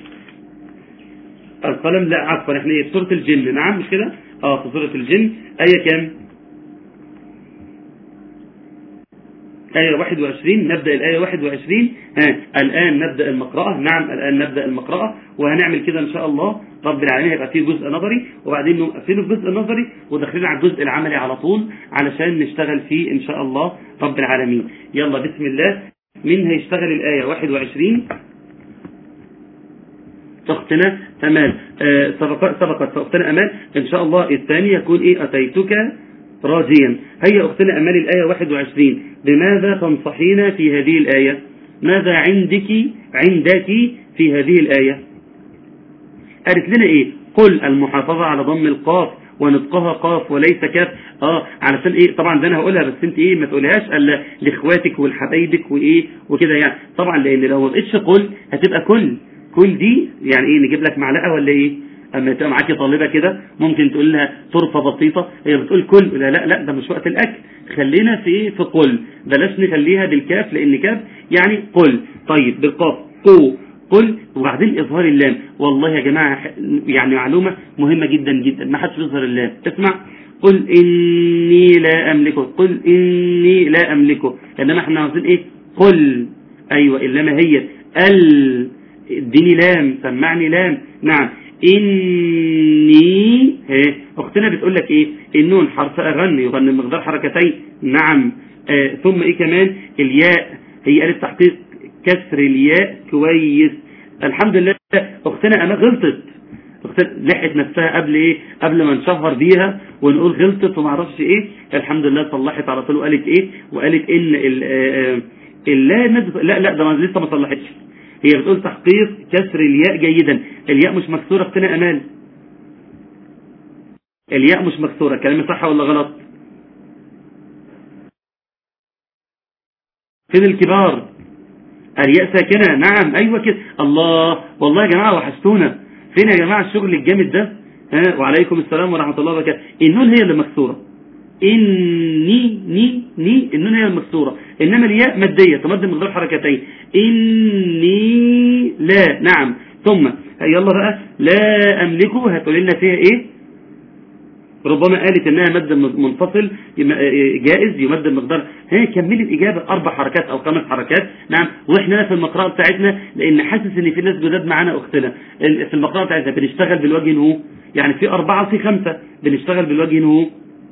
القلم لا عفوا احنا في سورة الجن، نعم مش كده؟ اه في سورة الجن آية كام؟ آية واحد وعشرين. نبدأ الآية واحد وعشرين. ها الآن نبدأ المقرأة. نعم الآن نبدأ المقرأة، وهنعمل كده إن شاء الله رب العالمين. هيبقى فيه جزء نظري وبعدين نقفله الجزء النظري وداخلين على الجزء العملي على طول علشان نشتغل فيه إن شاء الله رب العالمين. يلا بسم الله. مين هيشتغل الآية واحد وعشرين؟ أختنا أمال. آه سبقت سبقت أختنا أمال. إن شاء الله الثاني يكون إيه أتيتك راجيا. هيا أختنا أمال الآية واحد وعشرين. بماذا تنصحين في هذه الآية؟ ماذا عندك عندك في هذه الآية؟ قالت لنا إيه؟ قل المحافظة على ضم القاف ونطقها قاف وليس كاف. اه علشان ايه طبعا ده انا هقولها بس انت ايه ما تقولهاش الا لاخواتك والحبايبك وايه وكده يعني طبعا، لان لو ما بقتش قل هتبقى كل كل دي يعني ايه نجيب لك معلقه ولا ايه؟ اما تبقى معاكي طالبه كده ممكن تقول لها طرفه بسيطه هي بتقول كل، لا لا لا ده مش وقت الاكل، خلينا في ايه في قل، بلاش نخليها بالكاف لان كاف يعني قل. طيب بالقاف قو قل وبعدين اظهار اللام. والله يا جماعه يعني معلومه مهمه جدا جدا، ما حدش يظهر اللام. اسمع قل اني لا املكه، قل اني لا املكه، انما احنا عاوزين ايه قل. ايوه اللام هي ال اديني لام سمعني لام. نعم اني ها اختنا بتقول لك ايه النون حرف اغني يغني بمقدار حركتين. نعم آه ثم ايه كمان الياء هي قالت تحقيق كسر الياء كويس. الحمد لله اختنا انا غلطت، اختنا لحقت نفسها قبل ايه قبل ما نشهر بيها ونقول غلطت وما اعرفش ايه. الحمد لله صلحت على طول وقالت ايه وقالت ان اللا لا لا ده لسه ما صلحتش، هي بتقول تحقيق كسر الياء جيدا. الياء مش مكسوره اختنا امال، الياء مش مكسوره. كلامي صح ولا غلط؟ فين الكبار؟ الياء ساكنه. نعم ايوه كده. الله والله يا جماعه وحشتونا. فين يا جماعه الشغل الجامد ده؟ ها وعليكم السلام ورحمه الله وبركاته. النون هي اللي مكسوره، اني ني ني النون هي المكسوره، انما الياء ماديه تمد مقدار حركتين. اني لا. نعم ثم يلا بقى لا املكه هتقول لنا فيها ايه؟ ربما قالت انها مد منفصل جائز يمد المقدار. ها كملي الاجابه اربع حركات او خمس حركات. نعم واحنا في المقرأة بتاعتنا لان حاسس ان في ناس جداد معانا اختنا في المقرأة بتاعتنا بنشتغل بالوجه هو يعني في اربعه وفي خمسه بنشتغل بالوجه هو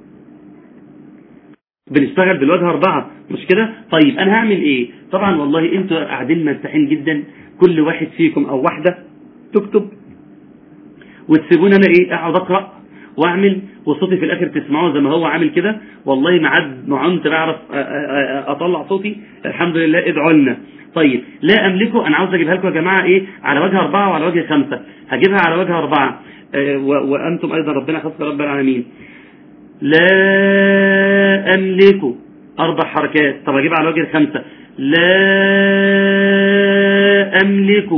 بنشتغل بالوجه اربعه مش كده؟ طيب انا هعمل ايه؟ طبعا والله انتوا قاعدين مرتاحين جدا كل واحد فيكم او واحده تكتب وتسيبوني انا ايه اقعد اقرا واعمل وصوتي في الاخر تسمعوه زي ما هو عامل كده. والله ما عاد ما عدت بعرف اطلع صوتي الحمد لله ادعوا لنا. طيب لا املكه انا عاوز اجيبها لكم يا جماعه ايه على وجه اربعه وعلى وجه خمسه. هجيبها على وجه اربعه أه وانتم ايضا ربنا يحفظكم رب العالمين. لا املك اربع حركات. طب اجيبها على وجه خمسه. لا املك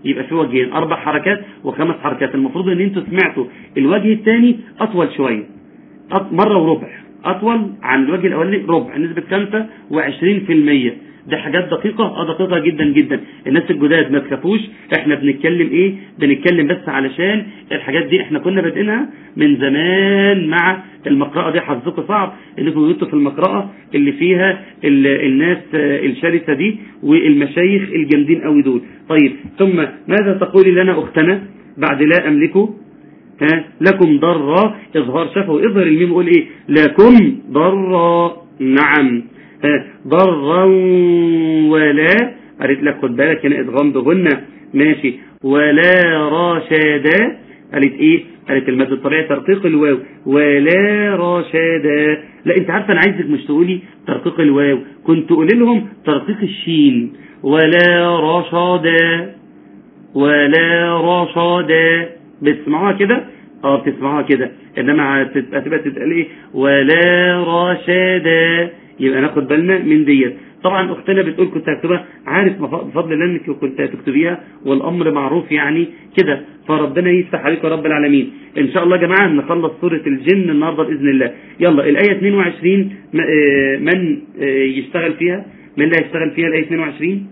يبقى في وجهين، اربع حركات وخمس حركات. المفروض ان انتوا سمعتوا الوجه الثاني اطول شويه، مره وربع، اطول عن الوجه الاولاني ربع، نسبه خمسة وعشرين في المية. دي حاجات دقيقه، اه دقيقه جدا جدا. الناس الجداد ما تخافوش، احنا بنتكلم ايه، بنتكلم بس علشان الحاجات دي احنا كنا بادئينها من زمان مع المقرأة دي. حظكم صعب انكم جبتوا في المقرأة اللي فيها الناس الشرسه دي والمشايخ الجامدين قوي دول. طيب ثم ماذا تقولي لنا اختنا بعد لا املكه؟ ها لكم ضرا، اظهار شفوي، اظهر الميم وقول ايه؟ لكم ضرا. نعم ها ضرا ولا، قالت لك خد بالك هنا ادغام بغنة، ماشي. ولا رشادا، قالت ايه؟ قالت المد الطبيعي ترقيق الواو، ولا رشادا. لا انت عارفه انا عايزك مش تقولي ترقيق الواو، كنت تقولي لهم ترقيق الشين، ولا رشادا، ولا رشادا. بتسمعوها كده؟ اه بتسمعوها كده، انما هتبقى تتقال ايه؟ ولا رشادا. يبقى ناخد بالنا من ديت. طبعا اختنا بتقول كنت هكتبها، عارف بفضل الله انك كنت هتكتبيها والامر معروف يعني كده، فربنا يفتح عليك يا رب العالمين. ان شاء الله يا جماعه نخلص سوره الجن النهارده باذن الله. يلا الايه اثنين وعشرين، من يشتغل فيها؟ من اللي هيشتغل فيها الايه اثنين وعشرين؟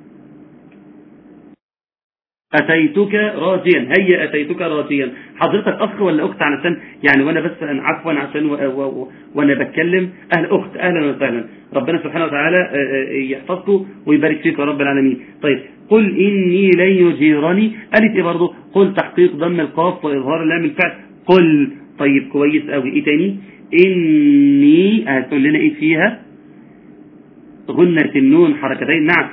أتيتك راجيا، هيا أتيتك راجيا. حضرتك أخ ولا أخت؟ علشان يعني وأنا بس عفوا عشان وأنا بتكلم أهل أخت، أهلا وسهلا، ربنا سبحانه وتعالى يحفظكم ويبارك فيك يا رب العالمين. طيب قل إني لن يجيرني، قالت إيه برضه؟ قل تحقيق ضم القاف وإظهار اللام الفعل، قل. طيب كويس قوي. إيه تاني؟ إني هتقول لنا إيه فيها؟ غنة النون حركتين، نعم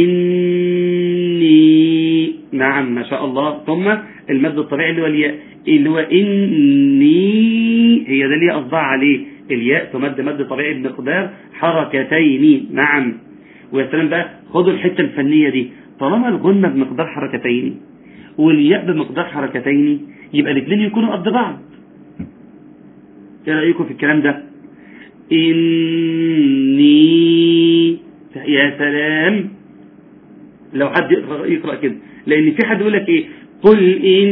إني، نعم ما شاء الله. ثم المد الطبيعي اللي هو الياء، اللي هو إني، هي ده اللي أصدع عليه الياء، تمد مد طبيعي بمقدار حركتين. نعم ويا سلام بقى، خدوا الحتة الفنية دي، طالما الغنة بمقدار حركتين والياء بمقدار حركتين يبقى الاثنين يكونوا قد بعض. ايه رأيكم في الكلام ده؟ إني، يا سلام لو حد يقرأ, يقرأ كده، لأن في حد يقول لك إيه؟ قل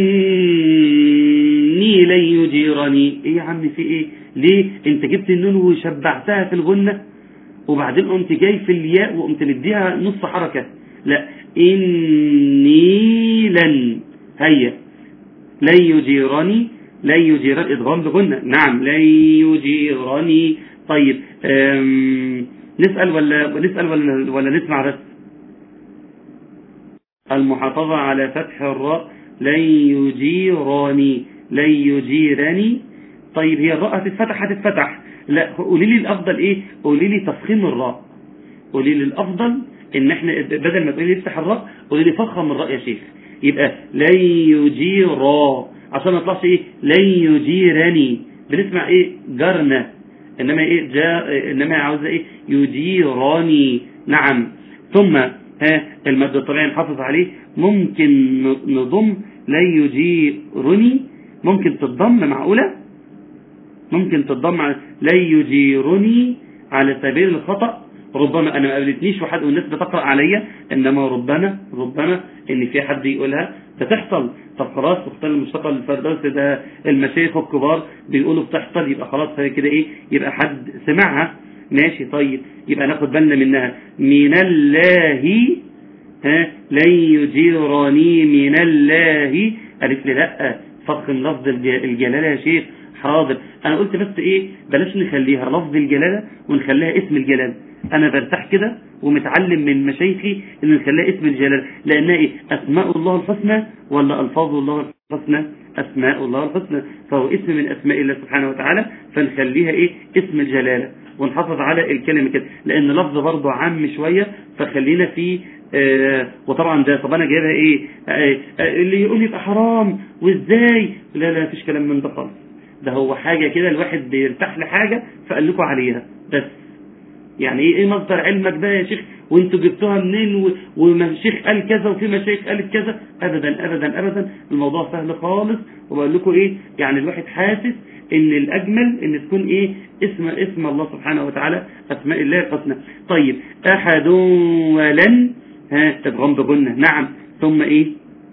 إني لن يجيرني. إيه يا عم في إيه؟ ليه أنت جبت النون وشبعتها في الغنة وبعدين قمت جاي في الياء وقمت مديها نص حركة؟ لا، إني لن، هيا لن يجيرني، لن يجيرني إدغام بغنة، نعم لن يجيرني. طيب نسأل ولا نسأل ولا, ولا نسمع بس؟ المحافظة على فتح الراء، لن يجيرني، لن يجيرني. طيب هي الراء هتتفتح هتتفتح، لا قولي لي الأفضل إيه؟ قولي لي تفخيم الراء، قولي لي الأفضل إن إحنا بدل ما تقولي لي افتح الراء قولي لي فخم الراء يا شيخ. يبقى لن يجيرا، عشان ما يطلعش إيه؟ لن يجيرني، بنسمع إيه؟ جرنا، إنما إيه؟ جاء، إنما عاوزة إيه؟ يجيراني. نعم. ثم ها المد الطبيعي نحافظ عليه، ممكن نضم لن يجيرني، ممكن تضم، معقولة؟ ممكن تضم على لن يجيرني على سبيل الخطأ، ربما انا ما قابلتنيش وحد والناس بتقرأ عليا، انما ربما ربما ان في حد يقولها بتحصل. طب خلاص اختار المشتقة الفردوس ده المشايخ الكبار بيقولوا بتحصل، يبقى خلاص هي كده ايه؟ يبقى حد سمعها، ماشي. طيب يبقى ناخد بالنا منها. من الله، ها لن يجيرني من الله، قالت لي لا فخم لفظ الجلالة يا شيخ. حاضر، انا قلت بس ايه؟ بلاش نخليها لفظ الجلالة ونخليها اسم الجلالة. انا برتاح كده ومتعلم من مشايخي ان نخليها اسم الجلالة، لانها ايه؟ اسماء الله الحسنى ولا الفاظ الله الحسنى؟ اسماء الله الحسنى، فهو اسم من اسماء الله سبحانه وتعالى، فنخليها ايه؟ اسم الجلالة، ونحافظ على الكلمة كده، لان لفظ برضه عام شوية، فخلينا فيه. آه وطبعا ده طب انا جايبها ايه؟ آه آه اللي يقول يبقى حرام وازاي؟ لا لا مفيش كلام من ده خالص، ده هو حاجة كده الواحد بيرتاح لحاجة فقال لكم عليها بس. يعني ايه مصدر علمك ده يا شيخ وانتوا جبتوها منين ومشيخ قال كذا وفي مشايخ قالت كذا؟ ابدا ابدا ابدا، الموضوع سهل خالص. وبقول لكم ايه؟ يعني الواحد حاسس ان الاجمل ان تكون ايه؟ اسم اسم الله سبحانه وتعالى، اسماء الله الحسنى. طيب احد ولن، ها تدغم بغنة، نعم. ثم ايه؟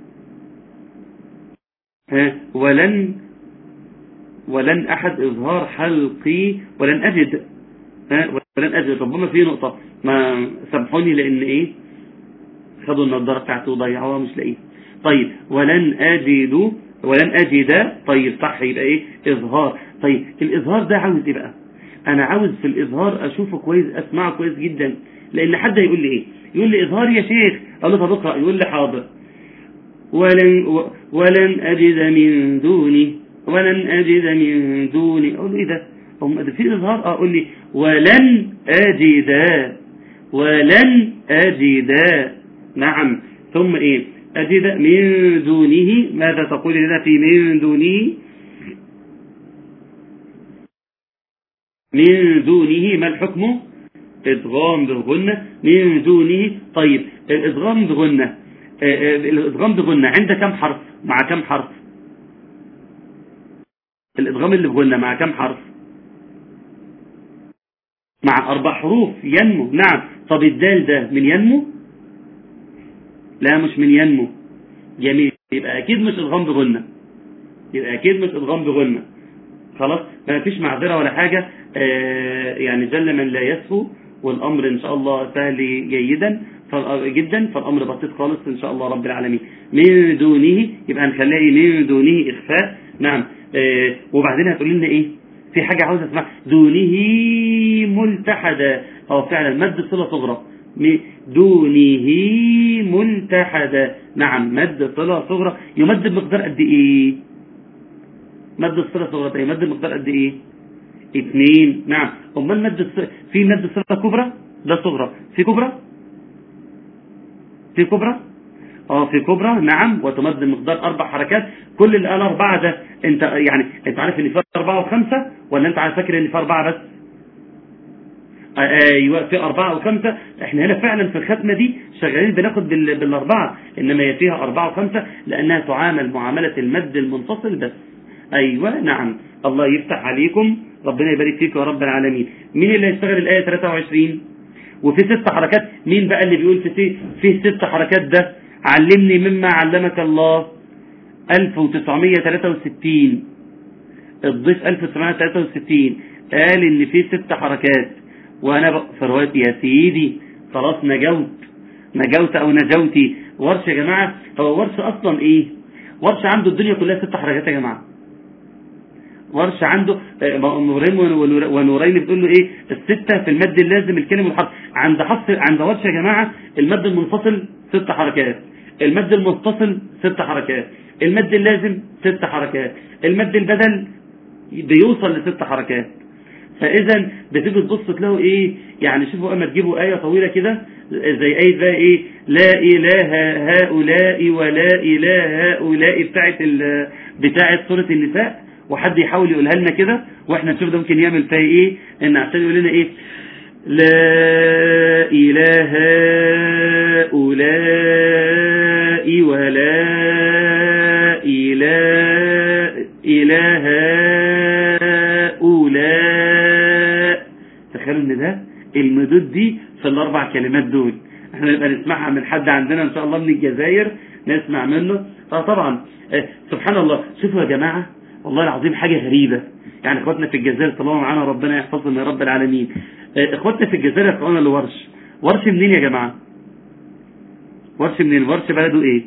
ها ولن ولن أحد إظهار حلقي ولن أجد، ها ولن أجد. ربما في نقطة ما سامحوني لأن إيه خدوا النظارة بتاعته وضيعوها مش لاقيه. طيب ولن أجد ولن أجد. طيب صح يبقى إيه إظهار. طيب الإظهار ده عاوز إيه بقى؟ أنا عاوز في الإظهار أشوفه كويس، أسمعه كويس جدا، لأن حد يقول لي إيه؟ يقول لي إظهار يا شيخ، أقول له طب اقرأ، يقول لي حاضر. ولن ولن أجد من دوني ولن أجد من دوني. أقول له إيه ده؟ هم ده في إظهار؟ أقول لي ولن أجد ولن أجد. نعم. ثم إيه؟ أجد من دونه. ماذا تقول لنا في من دونه؟ من دونه ما الحكم؟ إدغام بغنة من دونه. طيب الإدغام بغنة، الإدغام بغنة عند كم حرف؟ مع كم حرف؟ الإدغام اللي بغنة مع كم حرف؟ مع أربع حروف. ينمو. نعم. طب الدال ده من ينمو؟ لا مش من ينمو. جميل. يبقى أكيد مش إدغام بغنة، يبقى أكيد مش إدغام بغنة. خلاص ما فيش معذرة ولا حاجة. آه يعني جل من لا يسهو، والأمر إن شاء الله سهل جيدا جدا، فالأمر بسيط خالص إن شاء الله رب العالمين. من دونه يبقى هنخليه من دونه إخفاء. نعم. آه وبعدين هتقول لنا إيه؟ في حاجة عاوز أسمع. دونه ملتحدة. أو فعلا مد صلة صغرى. دونه ملتحدة. نعم مد صلة صغرى. يمد بمقدار قد إيه؟ مد الصلة صغرى ايه؟ مد المقدار قد ايه؟ اتنين. نعم. امال مد الصلة في مد الصلة كبرى ده صغرى، في كبرى في كبرى اه في كبرى. نعم. وتمد المقدار اربع حركات. كل اللي قال اربعة ده انت يعني انت عارف ان في اربعة وخمسة، ولا انت عارف فاكر ان في اربعة بس؟ ايوه في اربعة وخمسة. احنا هنا فعلا في الختمة دي شغالين بناخد بالاربعة، انما هي فيها اربعة وخمسة لانها تعامل معاملة المد المنفصل بس. ايوه نعم. الله يفتح عليكم، ربنا يبارك فيك يا رب العالمين. مين اللي هيشتغل الآية ثلاثة وعشرين وفي ست حركات؟ مين بقى اللي بيقول في في ست حركات ده؟ علمني مما علمك الله. ألف وتسعمية وثلاثة وستين الضيف ألف وتسعمية وثلاثة وستين قال ان في ست حركات، وانا بقى في رواية يا سيدي خلاص نجوت نجوت او نجوتي. ورش يا جماعة، هو ورش اصلا ايه؟ ورش عنده الدنيا كلها ست حركات يا جماعة. ورش عنده نورين ونورين بتقول له ايه؟ الستة في المد اللازم الكلمة والحرف. عند حفص عند ورش يا جماعة المد المنفصل ست حركات، المد المتصل ست حركات، المد اللازم ست حركات، المد البدل بيوصل لست حركات. فاذا بتيجي تبص تلاقوا ايه يعني؟ شوفوا اما تجيبوا آية طويلة كده زي آية بقى ايه؟ لا اله هؤلاء ولا اله هؤلاء بتاعت بتاعت سورة النساء، وحد يحاول يقولها لنا كده واحنا نشوف ده ممكن يعمل فيها ايه. ان عشان يقول لنا ايه؟ لا اله هؤلاء ولا اله اله هؤلاء. تخيلوا ان ده المدود دي في الاربع كلمات دول. احنا نبقى نسمعها من حد عندنا ان شاء الله من الجزائر، نسمع منه. اه طبعا. اه سبحان الله. شوفوا يا جماعة والله العظيم حاجة غريبة. يعني اخواتنا في الجزائر طالما معانا ربنا يحفظهم يا رب العالمين. اه اخواتنا في الجزائر اخوانا اللي ورش ورش منين يا جماعة؟ ورش منين؟ ورش بلده ايه؟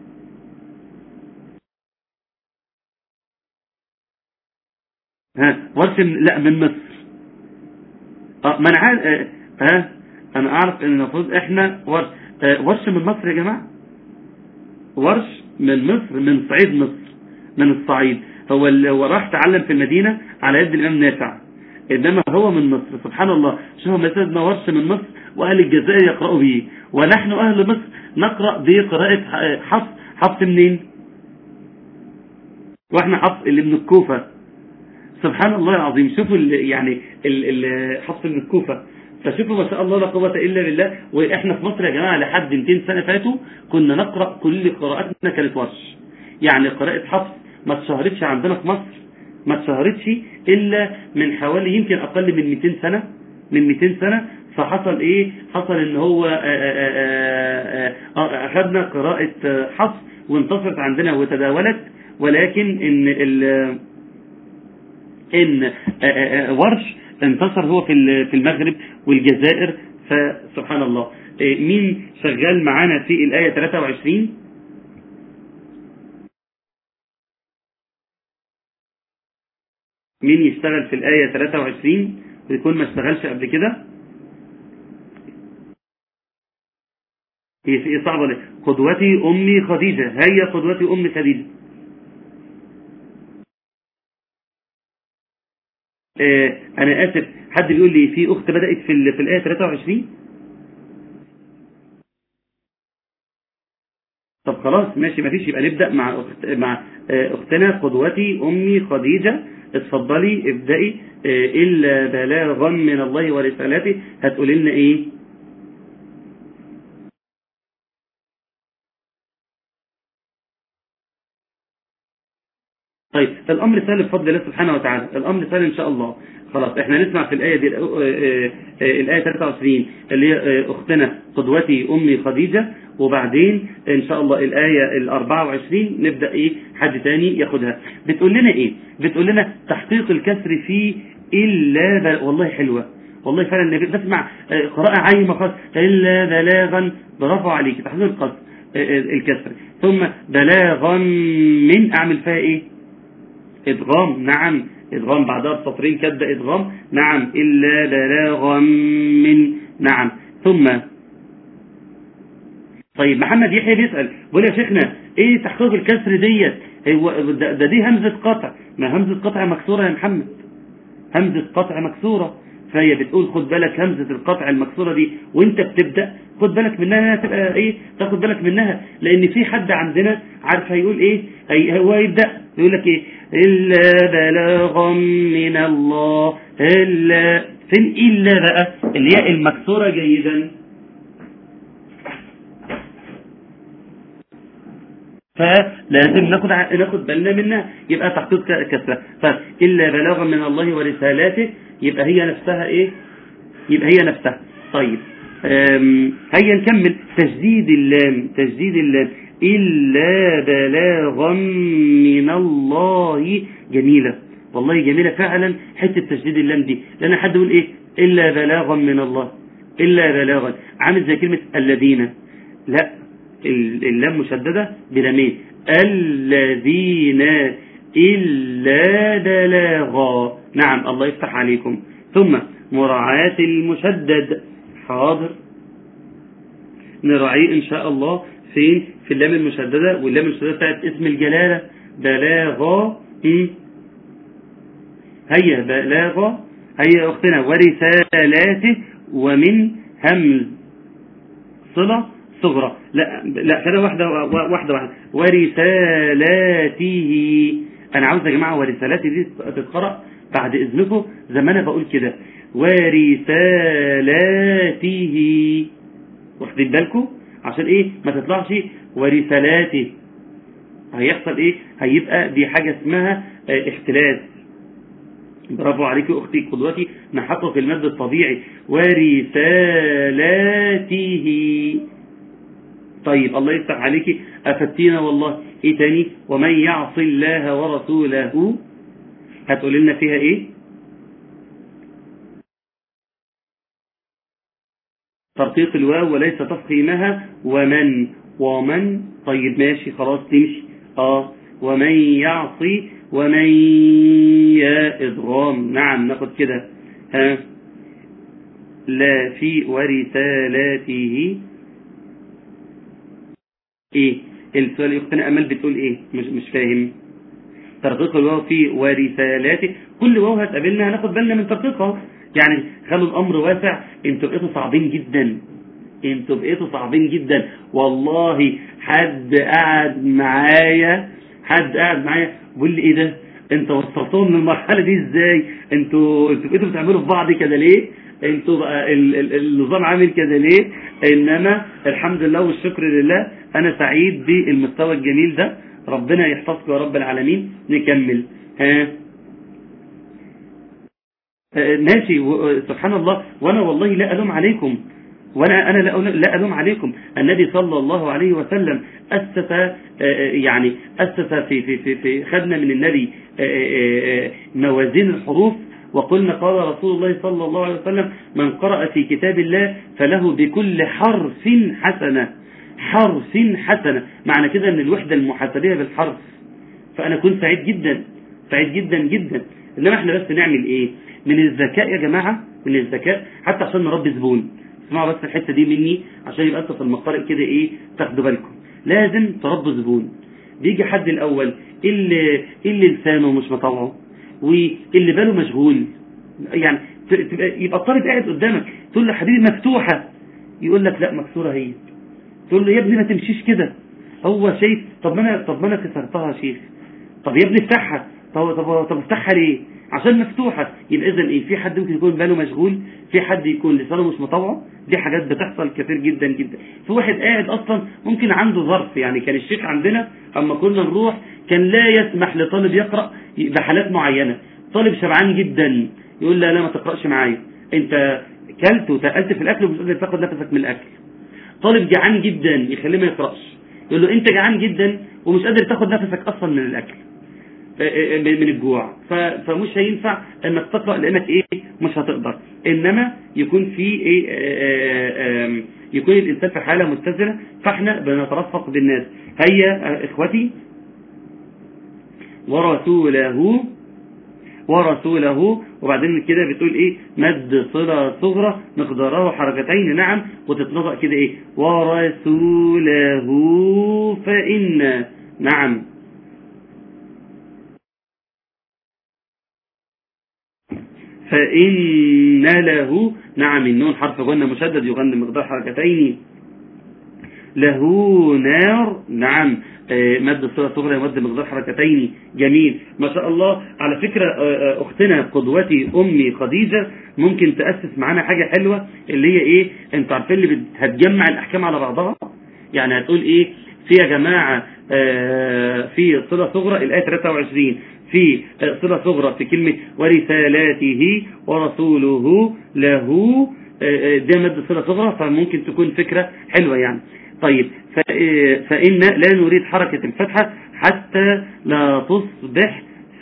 ها ورش من... لا من مصر. اه ما انا عارف. اه ها انا اعرف ان المفروض احنا ورش. اه ورش من مصر يا جماعة. ورش من مصر، من صعيد مصر، من الصعيد. هو اللي هو راح تعلم في المدينة على يد الإمام نافع، إنما هو من مصر. سبحان الله. شوفوا مثلا ورش من مصر وأهل الجزائر يقرأوا به، ونحن أهل مصر نقرأ بقراءة حفص. حفص منين؟ وإحنا حفص اللي من الكوفة. سبحان الله العظيم. شوفوا يعني حفص من الكوفة. فشوفوا ما شاء الله لا قوة إلا بالله. وإحنا في مصر يا جماعة لحد مئتين سنة فاتوا كنا نقرأ كل قراءاتنا كانت ورش. يعني قراءة حفص ما تشهرتش عندنا في مصر، ما تشهرتش إلا من حوالي يمكن أقل من مئتين سنة، من مئتين سنة. فحصل إيه؟ حصل إن هو أخذنا قراءة حفص وانتصرت عندنا وتداولت ولكن ان ال ان ورش انتصر هو في في المغرب والجزائر. فسبحان الله. مين شغال معانا في الآية ثلاثة وعشرين؟ مين يشتغل في الآية ثلاثة وعشرين ويكون ما اشتغلش قبل كده؟ هي صعبة ليه؟ قدوتي أمي خديجة. هيا قدوتي أمي خديجة. آه أنا آسف، حد بيقول لي في أخت بدأت في في الآية ثلاثة وعشرين. طب خلاص ماشي، ما فيش، يبقى نبدأ مع أخت مع آه أختنا قدوتي أمي خديجة. اتفضلي ابدأي. آه إلا بلاغا من الله ورسالاته. هتقولي لنا إيه؟ طيب الأمر سهل بفضل الله سبحانه وتعالى، الأمر سهل إن شاء الله. خلاص احنا نسمع في الآية دي الآية ثلاثة وعشرين اللي هي أختنا قدوتي أمي خديجة، وبعدين إن شاء الله الآية ال أربعة وعشرين نبدأ إيه حد تاني ياخدها. بتقول لنا إيه؟ بتقول لنا تحقيق الكسر في إلا بل... والله حلوة والله فعلا. بسمع قراءة عايمة خالص. إلا بلاغا، برافو عليك، تحقيق القصر الكسر. ثم بلاغا من أعمل فيها إيه؟ إدغام. نعم إدغام بعدها بسطرين كده إدغام. نعم إلا بلاغا من. نعم ثم. طيب محمد يحيى بيسأل بيقول يا شيخنا إيه تحقيق الكسر ديت؟ هو ده, ده دي همزة قطع. ما همزة قطع مكسورة يا محمد، همزة قطع مكسورة. فهي بتقول خد بالك همزة القطع المكسورة دي وانت بتبدأ خد بالك منها، تبقى ايه تاخد بالك منها. لان في حد عندنا عارف هيقول ايه، هي هو يبدأ يقول لك ايه إلا بلاغا من الله. إلا فين إلا بقى الياء المكسورة جيدا. فلازم ناخد ناخد بالنا منها. يبقى تحقيق كسرة. فإلا بلاغا من الله ورسالاته يبقى هي نفسها ايه، يبقى هي نفسها. طيب هيا نكمل. تجديد اللام، تجديد اللام. إلا بلاغا من الله. جميلة والله، جميلة فعلا حتة تجديد اللام دي. لأن حد يقول إيه إلا بلاغا من الله، إلا بلاغا عامل زي كلمة الذين. لا، اللام مشددة بلامين. الذين إلا بلاغا. نعم الله يفتح عليكم. ثم مراعاة المشدد. حاضر نراعيه إن شاء الله. فين؟ في اللام المشددة. واللام المشددة بتاعت اسم الجلالة بلاغا. هيا بلاغا. هيا أختنا ورسالاته. ومن همز صلة صغرى. لا لا كده واحدة واحدة واحدة. ورسالاته. أنا عاوز يا جماعة ورسالاته دي تتقرأ بعد إذنكم زي ما أنا بقول كده. ورسالاته. واخدين بالكم عشان إيه ما تطلعش ورسالاته. هيحصل إيه؟ هيبقى دي حاجة اسمها اختلاس. برافو عليك أختي قدوتي، نحقق المد الطبيعي. ورسالاته. طيب الله يفتح عليك أفتينا والله. إيه تاني؟ ومن يعص الله ورسوله. هتقول لنا فيها إيه؟ ترقيق الواو وليس تفخيمها. ومن ومن. طيب ماشي خلاص تمشي. آه ومن يعصي. ومن يا إضغام. نعم ناخد كده. ها لا في ورسالاته. ايه السؤال؟ اختنا امل بتقول ايه؟ مش مش فاهم. ترقيق الواو في ورسالاته. كل واو هتقابلنا هناخد بالنا من ترقيقها. يعني خلوا الامر واسع. انتوا بقيتوا صعبين جدا، انتوا بقيتوا صعبين جدا والله. حد قاعد معايا حد قاعد معايا بيقول لي ايه ده انتوا وصلتوهم للمرحله دي ازاي؟ انتوا انتوا بقيتوا بتعملوا في بعض كده ليه؟ انتوا بقى النظام عامل كده ليه؟ انما الحمد لله والشكر لله انا سعيد بالمستوى الجميل ده. ربنا يحفظكم يا رب العالمين. نكمل. ها ماشي. سبحان الله. وانا والله لا الوم عليكم وانا انا لا الوم عليكم. النبي صلى الله عليه وسلم اسس يعني اسس في في في, في خدنا من النبي موازين الحروف، وقلنا قال رسول الله صلى الله عليه وسلم من قرأ في كتاب الله فله بكل حرف حسنة. حرف حسنة معنى كده ان الوحدة المحاسبية بالحرف. فانا كنت سعيد جدا سعيد جدا جدا. انما احنا بس نعمل ايه من الذكاء يا جماعة، من الذكاء حتى عشان نربي زبون. اسمعوا بس الحتة دي مني عشان يبقى انتوا في المقارئ كده ايه تاخدوا بالكم. لازم تربوا زبون. بيجي حد الاول اللي اللي لسانه مش مطوعه واللي باله مشغول، يعني يبقى الطالب قاعد قدامك تقول له حبيبي مفتوحة، يقول لك لا مكسورة هي. تقول له يا ابني ما تمشيش كده، هو شايف طب ما انا طب ما انا كسرتها يا شيخ، طب يا ابني افتحها، طب طب طب افتحها ليه؟ عشان مفتوحة. يبقى اذا ايه، في حد ممكن يكون باله مشغول، في حد يكون لسانه مش مطوع. دي حاجات بتحصل كتير جدا جدا. في واحد قاعد اصلا ممكن عنده ظرف، يعني كان الشيخ عندنا اما كنا نروح كان لا يسمح لطالب يقرأ بحالات معينة. طالب شبعان جدا يقول لا لا ما تقرأش معايا، انت كلت وتقلت في الاكل ومش قادر تاخد نفسك من الاكل. طالب جعان جدا يخليه ما يقرأش، يقول له انت جعان جدا ومش قادر تاخد نفسك اصلا من الاكل من الجوع، فمش هينفع انك تقرأ لانك ايه مش هتقدر. انما يكون في ايه آآ آآ يكون الانسان في حالة متزنة. فاحنا بنترفق بالناس. هيا اخوتي ورسوله ورسوله وبعدين كده بتقول ايه مد صلة صغرى مقداره حركتين. نعم. وتتنطق كده ايه ورسوله فإن. نعم. فإن له. نعم. النون حرف غنة مشدد يغنى مقدار حركتين. له نار. نعم. مد الصلة الصغرى يمد مقدار حركتين. جميل ما شاء الله. على فكرة اختنا قدوتي امي خديجة ممكن تأسس معانا حاجة حلوة اللي هي ايه، انت عارفين اللي هتجمع الاحكام على بعضها. يعني هتقول ايه في يا جماعة في صلة صغرى الآية ثلاثة وعشرين في صلة صغرى في كلمة ورسالاته ورسوله له، ده مد صلة صغرى، فممكن تكون فكرة حلوة يعني. طيب فإن لا نريد حركة الفتحة حتى لا تصبح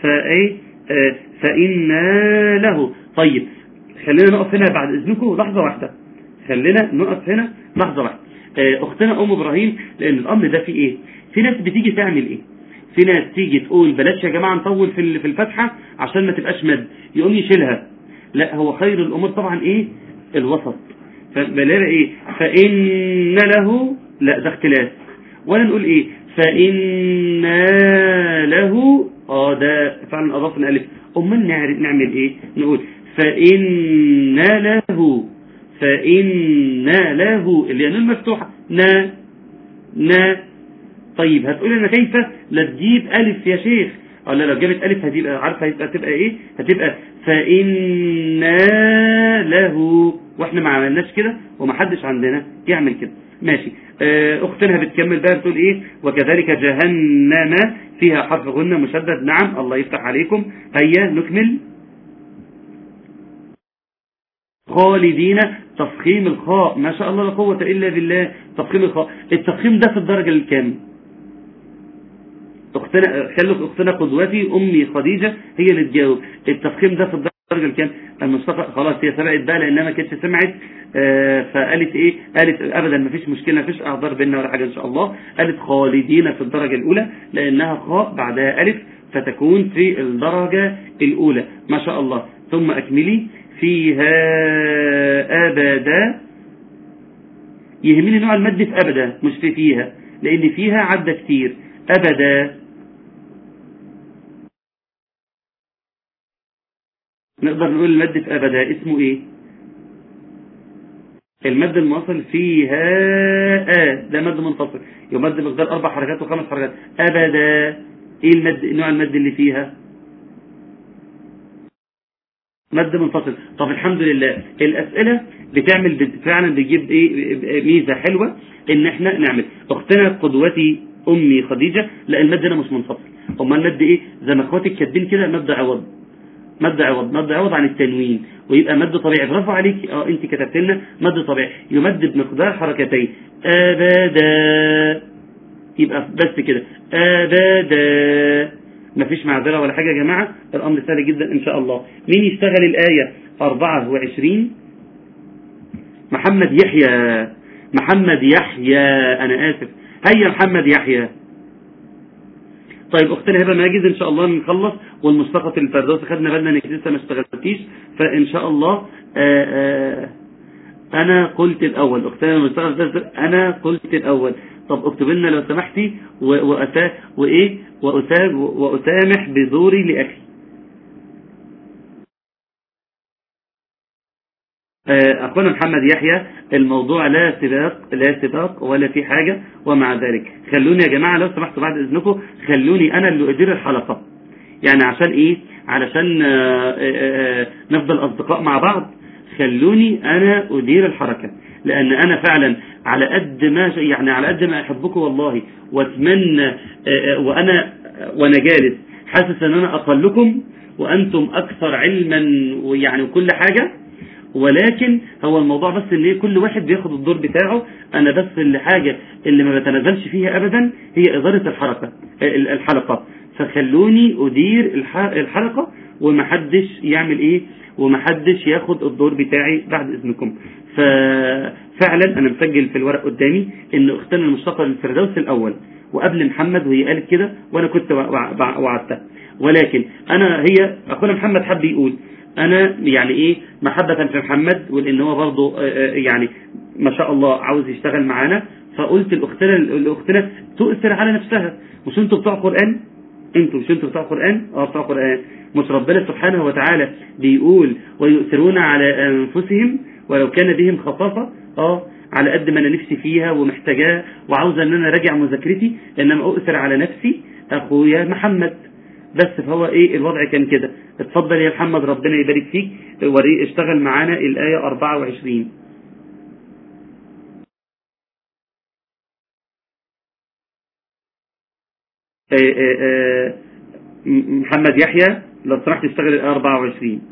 فإن له. طيب خلينا نقف هنا بعد إذنكم لحظة واحدة، خلينا نقف هنا لحظة واحدة. أختنا أم إبراهيم، لأن الأمر ده في إيه، في ناس بتيجي تعمل إيه، في ناس تيجي تقول بلاش يا جماعة نطول في في الفتحة عشان ما تبقاش مد، يقوم يشيلها. لا، هو خير الأمور طبعا إيه الوسط. فبلاقي إيه فإن له، لا ده اختلاف. ولا نقول إيه فإن له، اه ده فعلا أضافنا ألف. أمال نعمل إيه، نقول فإن له فإن له اللي يعني المفتوحة نا نا. طيب هتقول لنا كيف لا تجيب ألف يا شيخ، ولا لو جابت ألف هتبقى عارفة هتبقى إيه، هتبقى فإن له، واحنا ما عملناش كده ومحدش عندنا يعمل كده. ماشي. اختنا بتكمل بقى بتقول ايه وكذلك جهنم فيها حرف غنة مشدد. نعم الله يفتح عليكم. هيا نكمل. خالدين تفخيم الخاء، ما شاء الله لا قوة إلا بالله. تفخيم الخاء، التفخيم ده في الدرجة الكام؟ اختنا خلوا اختنا قدوتي امي خديجة هي اللي تجاوب. التفخيم ده في الدرجة الكام؟ المصطفى خلاص هي سبقت بقى لانها ما كانتش سمعت. آه فقالت ايه، قالت ابدا ما فيش مشكلة، ما فيش اعذار بيننا ولا حاجة ان شاء الله. قالت خالدين في الدرجة الاولى لانها خاء بعدها الف فتكون في الدرجة الاولى. ما شاء الله. ثم اكملي. فيها ابدا، يهمني نوع المد في ابدا مش في فيها، لان فيها عدى كتير. ابدا نقدر نقول المد في ابدا اسمه ايه؟ المد المنفصل فيها آه ده مد منفصل يمد مقدار اربع حركات وخمس حركات. ابدا ايه المد، نوع المد اللي فيها مد منفصل. طب الحمد لله الاسئله بتعمل فعلا بتجيب ايه ميزه حلوه ان احنا نعمل. اختنا قدوتي امي خديجه لا المد هنا مش منفصل، امال المد ايه زي ما اخواتك كاتبين كده مد عوض. مد عوض، مد عوض عن التنوين، ويبقى مد طبيعي. برافو عليك، اه انت كتبت لنا مد طبيعي يمد بمقدار حركتين. ابدا، يبقى بس كده ابدا، مفيش معذره ولا حاجه يا جماعه، الامر سهل جدا ان شاء الله. مين يشتغل الايه أربعة وعشرين؟ محمد يحيى، محمد يحيى انا اسف، هيا محمد يحيى. طيب اختنا هبه ماجد ان شاء الله نخلص، والمصطفى الفردوسي خدنا بالنا انك لسه ما اشتغلتيش، فان شاء الله آآ آآ انا قلت الاول. اختنا المصطفى انا قلت الاول. طب اكتب لنا لو سمحتي، وأتا وايه وأساب واسامح بزوري لاخي. اخونا محمد يحيى، الموضوع لا سباق، لا سباق ولا في حاجة، ومع ذلك خلوني يا جماعة لو سمحتوا بعد اذنكم خلوني انا اللي ادير الحلقة. يعني عشان ايه؟ علشان آآ آآ نفضل اصدقاء مع بعض، خلوني انا ادير الحركة، لان انا فعلا على قد ما يعني على قد ما احبكم والله، واتمنى وانا وانا جالس حاسس ان انا اقلكم وانتم اكثر علما ويعني وكل حاجة، ولكن هو الموضوع بس ان ايه، كل واحد بياخد الدور بتاعه. انا بس اللي حاجة اللي ما بتنازلش فيها ابدا هي ادارة الحركة الحلقة، فخلوني ادير الحلقة ومحدش يعمل ايه، ومحدش ياخد الدور بتاعي بعد اذنكم. ففعلا انا مسجل في الورق قدامي ان اختنا المشتقة للفردوس الاول وقبل محمد، وهي قالت كده وانا كنت وعدتها، ولكن انا هي اخونا محمد حب يقول انا يعني ايه محبة في محمد، ولان هو برضه يعني ما شاء الله عاوز يشتغل معانا، فقلت الاختنا الاختنا تؤثر على نفسها. مش انتوا بتوع قرآن؟ انتوا مش انتوا بتوع قرآن؟ اه بتوع قرآن. مش ربنا سبحانه وتعالى بيقول ويؤثرون على انفسهم ولو كان بهم خصاصة؟ اه على قد ما انا نفسي فيها ومحتاجاه وعاوزه ان انا راجع مذاكرتي، انما اؤثر على نفسي اخويا محمد بس. فهو ايه الوضع كان كده. اتفضل يا محمد ربنا يبارك فيك، وري اشتغل معانا الآية أربعة وعشرين. آآ آآ محمد يحيى لو سمحت اشتغل الآية أربعة وعشرين.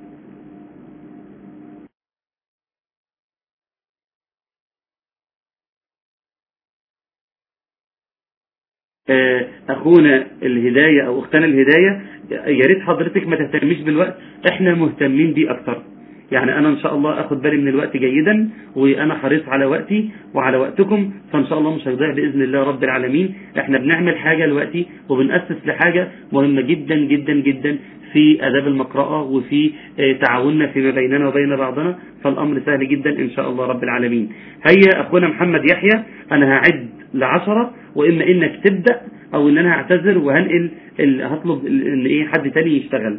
اخونا الهداية او اختنا الهداية، يا ريت حضرتك ما تهتميش بالوقت، احنا مهتمين بيه اكتر. يعني انا ان شاء الله اخد بالي من الوقت جيدا، وانا حريص على وقتي وعلى وقتكم، فان شاء الله مش هيضيع باذن الله رب العالمين. احنا بنعمل حاجة دلوقتي وبنأسس لحاجة مهمة جدا جدا جدا في اداب المقرأة وفي تعاوننا فيما بيننا وبين بعضنا، فالامر سهل جدا ان شاء الله رب العالمين. هيا اخونا محمد يحيى، انا هعد لعشرة، واما انك تبدأ او ان انا هعتذر وهنقل هطلب ان ايه حد تاني يشتغل.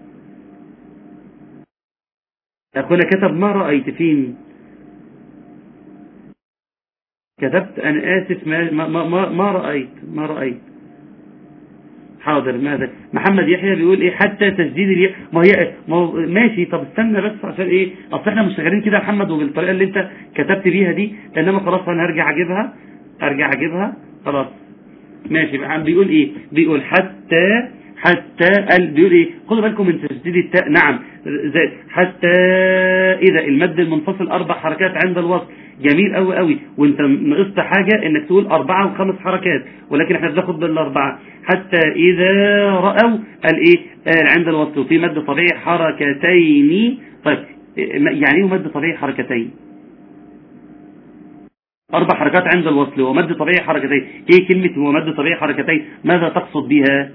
اخونا كتب ما رأيت فين؟ كتبت انا اسف ما ما ما, ما رأيت ما رأيت حاضر. ماذا محمد يحيى بيقول ايه؟ حتى تسديد الياء. ما هي ما هو ماشي. طب استنى بس عشان ايه، اصل احنا مش شغالين كده يا محمد وبالطريقه اللي انت كتبت بيها دي، انما خلاص انا هرجع اجيبها ارجع اجيبها خلاص ماشي. بيقول ايه؟ بيقول حتى حتى بيقول ايه؟ خدوا بالكم من تسديد التاء. نعم زي حتى اذا المد المنفصل اربع حركات عند الوصل. جميل قوي قوي، وانت نقصت حاجة انك تقول اربعة وخمس حركات، ولكن احنا بناخد بالاربعة. حتى اذا رأوا قال ايه؟ قال عند الوصل في مد طبيعي حركتين. طيب يعني ايه مد طبيعي حركتين؟ اربع حركات عند الوصل ومد طبيعي حركتين. ايه كلمة هو مد طبيعي حركتين؟ ماذا تقصد بها؟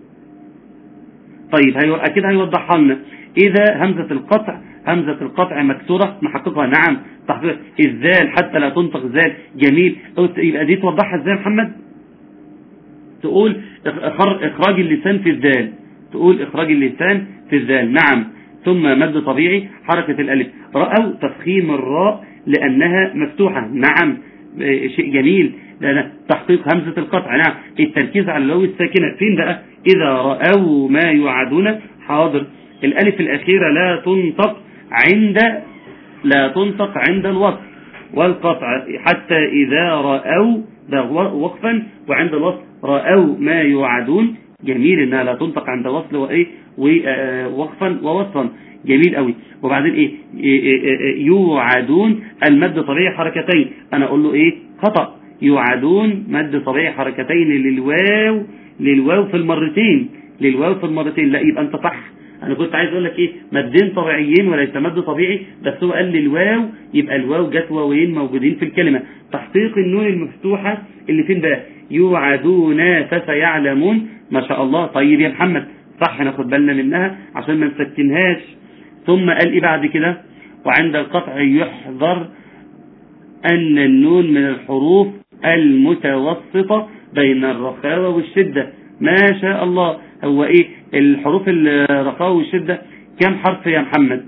طيب هي اكيد هيوضحها لنا. اذا همزة القطع همزة القطع مكسورة نحققها. نعم تحقيق الذال حتى لا تنطق ذال. جميل. يبقى دي توضحها ازاي يا محمد؟ تقول اخراج اللسان في الذال، تقول اخراج اللسان في الذال. نعم. ثم مد طبيعي حركة الالف. رأوا تفخيم الراء لانها مفتوحة. نعم شيء جميل. لأن تحقيق همزة القطع. نعم التركيز على الواو الساكنة. فين بقى؟ إذا رأوا ما يوعدون. حاضر. الألف الأخيرة لا تنطق عند لا تنطق عند الوصل والقطع. حتى إذا رأوا ده وقفا، وعند الوصل رأوا ما يوعدون. جميل إنها لا تنطق عند الوصل وإيه ووقفا ووصفا. جميل قوي. وبعدين ايه, إيه, إيه, إيه يوعدون المد طبيعي حركتين، انا اقول له ايه خطأ، يوعدون مد طبيعي حركتين للواو للواو في المرتين للواو في المرتين لا يبقى انت صح. انا كنت عايز اقول لك ايه مدين طبيعيين وليس مد طبيعي، بس هو قال لي الواو، يبقى الواو جت واوين موجودين في الكلمه. تحقيق النون المفتوحه اللي فين بقى يوعدون فسيعلمون. ما شاء الله. طيب يا محمد صح ناخد بالنا منها عشان ما نسكنهاش. ثم قال ايه بعد كده وعند القطع يحذر ان النون من الحروف المتوسطه بين الرخاوه والشده. ما شاء الله. هو ايه الحروف الرخاوه والشده كم حرف يا محمد؟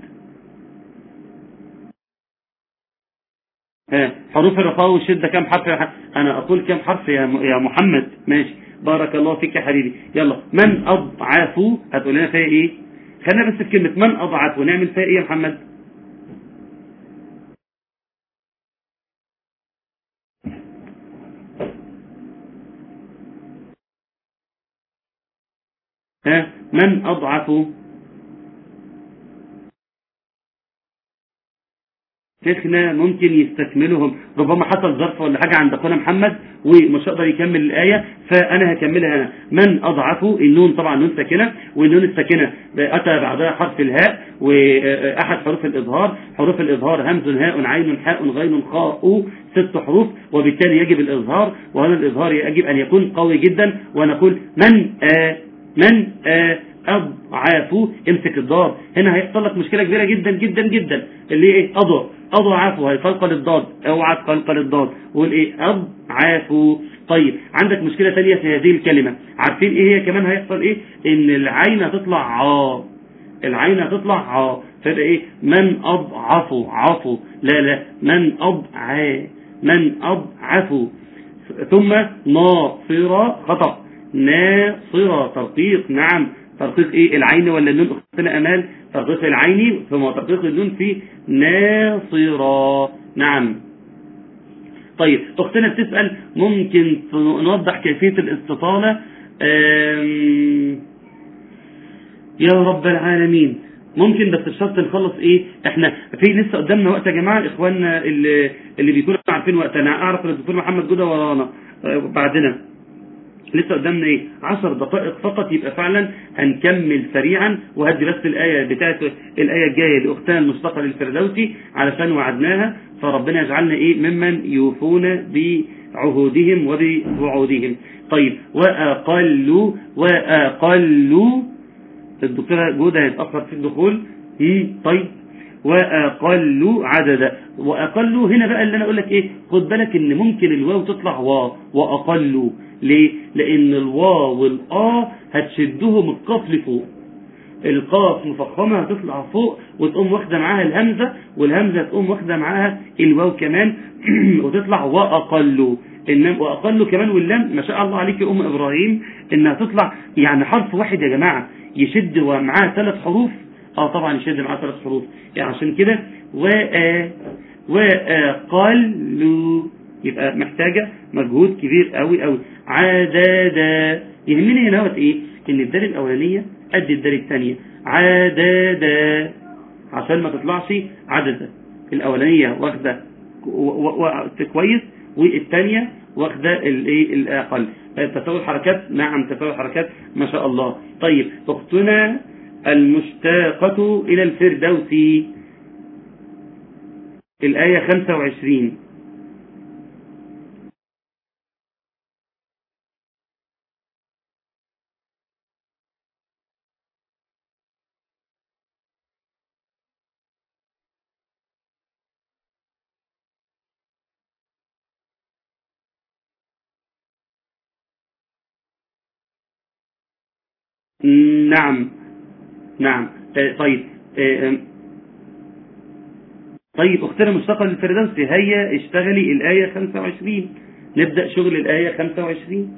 ها حروف الرخاوه والشده كم حرف يا محمد؟ انا اقول كم حرف يا يا محمد. ماشي بارك الله فيك يا حبيبي. يلا من اضعف هتقول لنا فيها ايه؟ خلينا بس في كلمه من اضعف ونعمل فيها ايه يا محمد؟ ها من اضعف شيخنا ممكن يستكملهم، ربما حصل ظرف ولا حاجة عند اخونا محمد ومش هقدر يكمل الآية، فأنا هكملها أنا. من أضعف النون طبعا نون ساكنة، والنون الساكنة أتى بعدها حرف الهاء وأحد حروف الإظهار. حروف الإظهار همز هاء عين حاء غين خاء ست حروف، وبالتالي يجب الإظهار، وهذا الإظهار يجب أن يكون قوي جدا. ونقول من آ من آ أضعف. امسك الضاد، هنا هيحصل لك مشكلة كبيرة جدا جدا جدا اللي ايه أضع أضعف، هيقلقل الضاد، اوعى تقلقل الضاد وقول ايه أضعف. طيب عندك مشكلة ثانية في هذه الكلمة، عارفين ايه هي كمان هيحصل ايه؟ ان العين هتطلع عا، العين هتطلع عا، فيبقى ايه من أضعف عفو، لا لا من أضعى من أضعف. ثم ناصرة خطأ، ناصرة ترقيق. نعم ترقيق ايه العين ولا النون اختنا امال؟ ترقيق العين ثم ترقيق النون في ناصرة. نعم. طيب اختنا بتسأل ممكن نوضح كيفية الاستطالة؟ يا رب العالمين ممكن، بس بشرط نخلص ايه احنا في لسه قدامنا وقت يا جماعه اخواننا اللي اللي بيكونوا عارفين وقت. انا اعرف ان الدكتور محمد جوده ورانا بعدنا لسه قدامنا ايه عشر دقائق فقط، يبقى فعلا هنكمل سريعا. وهدي بس الايه بتاعت الايه الجايه لاختنا المشتقه للفردوسي علشان وعدناها، فربنا يجعلنا ايه ممن يوفون بعهودهم وبوعودهم. طيب واقلوا واقلوا الدكتوره جوده هيتاخر في الدخول. طيب واقلوا عددا. واقلوا هنا بقى اللي انا اقول لك ايه خد بالك ان ممكن الواو تطلع وا واقلوا. ليه؟ لان الواو والآ هتشدهم القاف لفوق، القاف مفخمه هتطلع فوق وتقوم واخده معاها الهمزه، والهمزه تقوم واخده معاها الواو كمان وتطلع واقلوا. انما واقلوا كمان واللام ما شاء الله عليك يا ام ابراهيم انها تطلع يعني حرف واحد يا جماعه يشد ومعاه ثلاث حروف. اه طبعا يشد معاه ثلاث حروف، يعني عشان كده وا واقلوا يبقى محتاجه مجهود كبير قوي قوي. عددا يهمني هنا ايه ان الدال الاولانيه قد الدال الثانيه عددا عشان ما تطلعش عددا. الاولانيه واخده كويس والثانيه واخده الايه الاقل. تساوي الحركات. نعم تساوي الحركات ما شاء الله. طيب اختنا المشتاقة الى الفردوس الايه خمسة وعشرين. نعم نعم. طيب طيب اختنا مشتاقة للفردوس هيا اشتغلي الآية خمسة وعشرين، نبدأ شغل الآية خمسة وعشرين.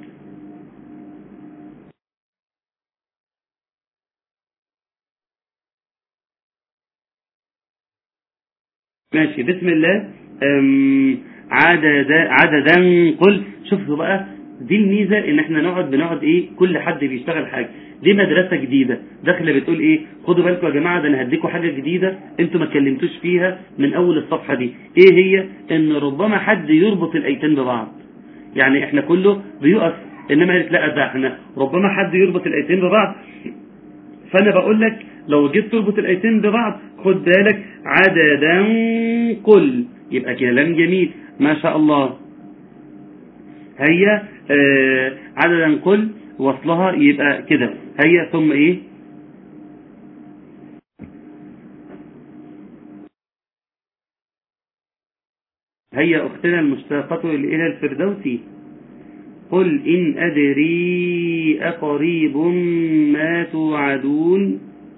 ماشي بسم الله. عددا عددا قل. شوفوا بقى دي الميزه ان احنا نقعد بنقعد ايه، كل حد بيشتغل حاجه. دي مدرسه جديده داخله بتقول ايه، خدوا بالكم يا جماعه، ده انا هديكم حاجه جديده انتوا ما اتكلمتوش فيها من اول الصفحه دي. ايه هي؟ ان ربما حد يربط الايتين ببعض. يعني احنا كله بيقف، انما قالت لا، ده احنا ربما حد يربط الايتين ببعض. فانا بقول لك لو جيت تربط الايتين ببعض خد بالك، عددا قل، يبقى كلام جميل ما شاء الله. هيا آه عددا قل وصلها يبقى كده، هيا ثم ايه، هيا اختنا المشتاقة الى الفردوس، قل ان ادري اقريب ما توعدون.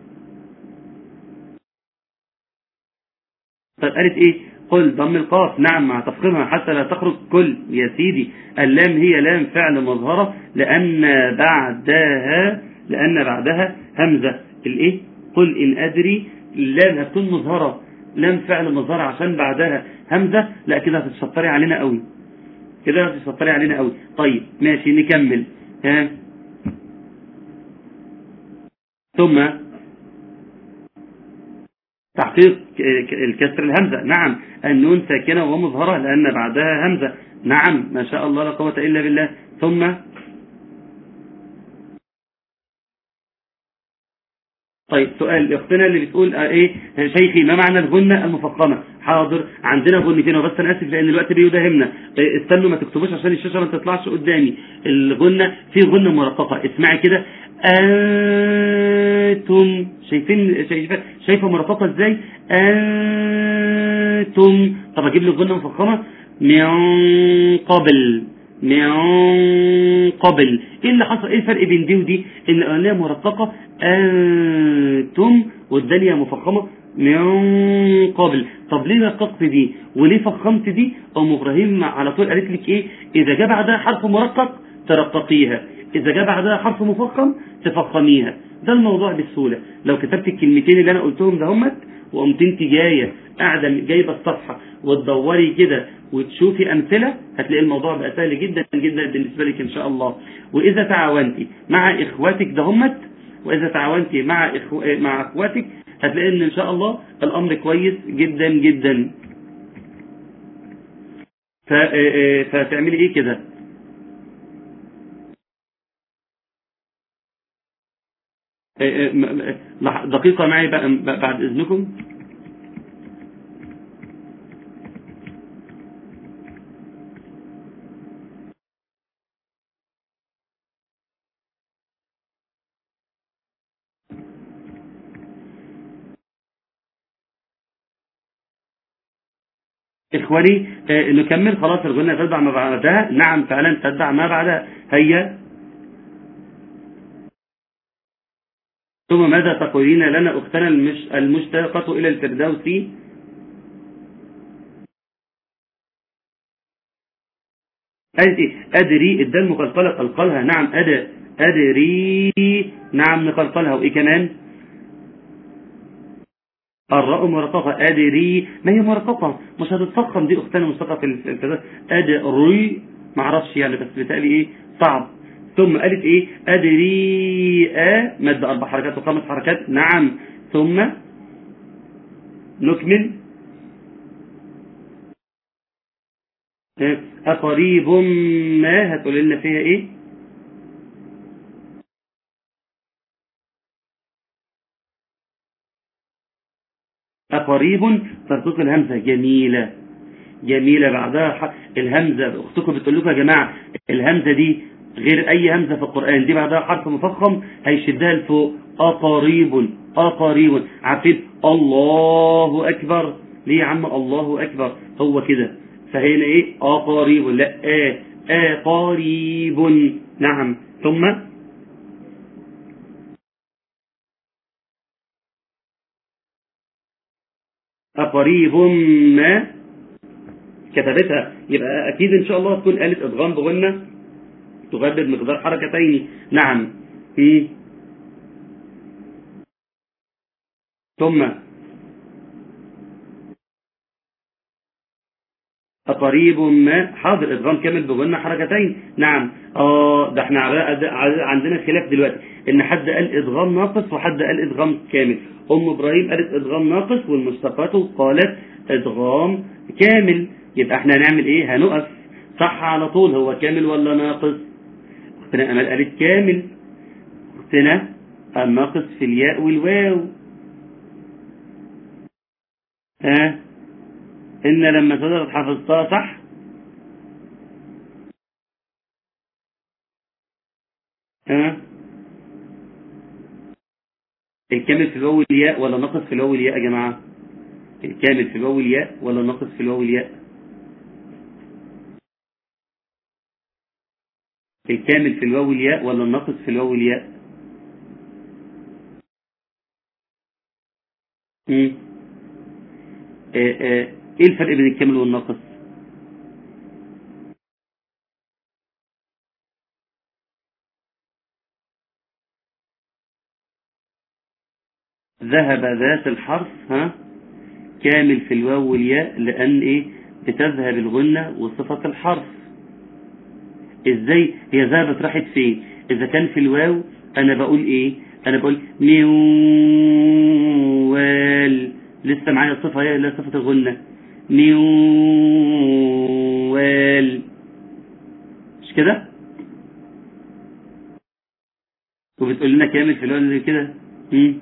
طيب قالت ايه؟ قل ضم القاف، نعم مع تفخيمها حتى لا تخرج كل يا سيدي. اللام هي لام فعل مظهرة لأن بعدها لأن بعدها همزة الايه؟ قل إن أدري، اللام هتكون مظهرة، لام فعل مظهرة عشان بعدها همزة، لا كده هتتشطري علينا قوي، كده هتتشطري علينا قوي. طيب ماشي نكمل. ها ثم تحقيق الكسر الهمزة، نعم النون ساكنة ومظهرة لأن بعدها همزة، نعم ما شاء الله لا قوة إلا بالله. ثم طيب سؤال اختنا اللي بتقول اه ايه شيخي ما معنى الغنة المفخمة؟ حاضر، عندنا غنتين، وبس انا اسف لان الوقت بيداهمنا، اه استنوا ما تكتبوش عشان الشاشة ما تطلعش قدامي. الغنة في غنة مرققة، اسمعي كده، انتم شايفين شايفه شايفه مرققة ازاي؟ انتم. طب اجيب لي غنة مفخمة، من قبل، من قبل. ايه اللي حصل؟ ايه الفرق بين دي ودي؟ ان الاولانيه مرققه انتم والدنيا مفخمه من قبل. طب ليه رققت دي وليه فخمت دي؟ ام ابراهيم على طول قالت لك ايه، اذا جاء بعدها حرف مرقق ترققيها، اذا جاء بعدها حرف مفخم تفخميها. ده الموضوع بسهوله. لو كتبت الكلمتين اللي انا قلتهم ده همت، وقمت انت جايه قاعده جايبه الصفحه وتدوري كده وتشوفي امثله، هتلاقي الموضوع بقى سهل جدا جدا بالنسبه لك ان شاء الله. واذا تعاونتي مع اخواتك ده همت، واذا تعاونتي مع إخو... مع اخواتك هتلاقي ان ان شاء الله الامر كويس جدا جدا. ف... فتعملي ايه كده، دقيقه معي بقى بعد اذنكم. إخواني آه نكمل خلاص. الغنة تتبع ما بعدها، نعم فعلا تتبع ما بعدها. هيا ثم ماذا تقولين لنا أختنا المش المشتاقة إلى الفردوس؟ قالت إيه؟ أدري، الدال مقلقلة قلقلها، نعم أد أدري، نعم نقلقلها. وإيه كمان؟ الراء مرققة، أدري ما هي مرققة مش هتتفخم دي أختنا مشتاقة في الفردوس. أدري معرفش يعني، بس بتقالي إيه صعب. ثم قالت إيه؟ أدري أ مد أربع حركات وخمس حركات، نعم. ثم نكمل. أقريب ما هتقول لنا فيها إيه؟ أقريب ترقيق الهمزة، جميلة جميلة. بعدها الهمزة أختكم بتقول لكم يا جماعة الهمزة دي غير أي همزة في القرآن، دي بعدها حرف مفخم هيشدها لفوق، أقريب أقريب. عارفين الله أكبر ليه يا عم؟ الله أكبر هو كده. فهنا إيه؟ أقريب، لا آه أقريب، نعم. ثم أقريب ما كتبتها، يبقى أكيد إن شاء الله تكون قالت إدغام بغنة تغدد مقدار حركتين، نعم. في ثم قريب ما، حاضر ادغام كامل بغنى حركتين. نعم اه، ده احنا عندنا خلاف دلوقتي ان حد قال ادغام ناقص وحد قال ادغام كامل. ام ابراهيم قالت ادغام ناقص والمشتقات قالت ادغام كامل. يبقى احنا هنعمل ايه؟ هنقف صح على طول، هو كامل ولا ناقص؟ اختنا امال قالت كامل. اختنا الناقص في الياء والواو. ها ان لما تقدر حفظتها صح؟ ها الكامل في الواو والياء ولا ناقص في الواو والياء يا جماعه؟ الكامل في الواو والياء ولا ناقص في الواو والياء؟ الكامل في الواو والياء ولا الناقص في الواو والياء؟ امم ايه الفرق بين الكامل والناقص؟ ذهب ذات الحرف ها كامل في الواو والياء لان ايه؟ بتذهب الغنة وصفة الحرف. ازاي هي ذهبت راحت فين؟ اذا كان في الواو انا بقول ايه؟ انا بقول ميوال، لسه معايا صفة هي لا صفة الغنة. ميوال مش كده؟ وبتقول لنا كامل في الواو زي كده. امم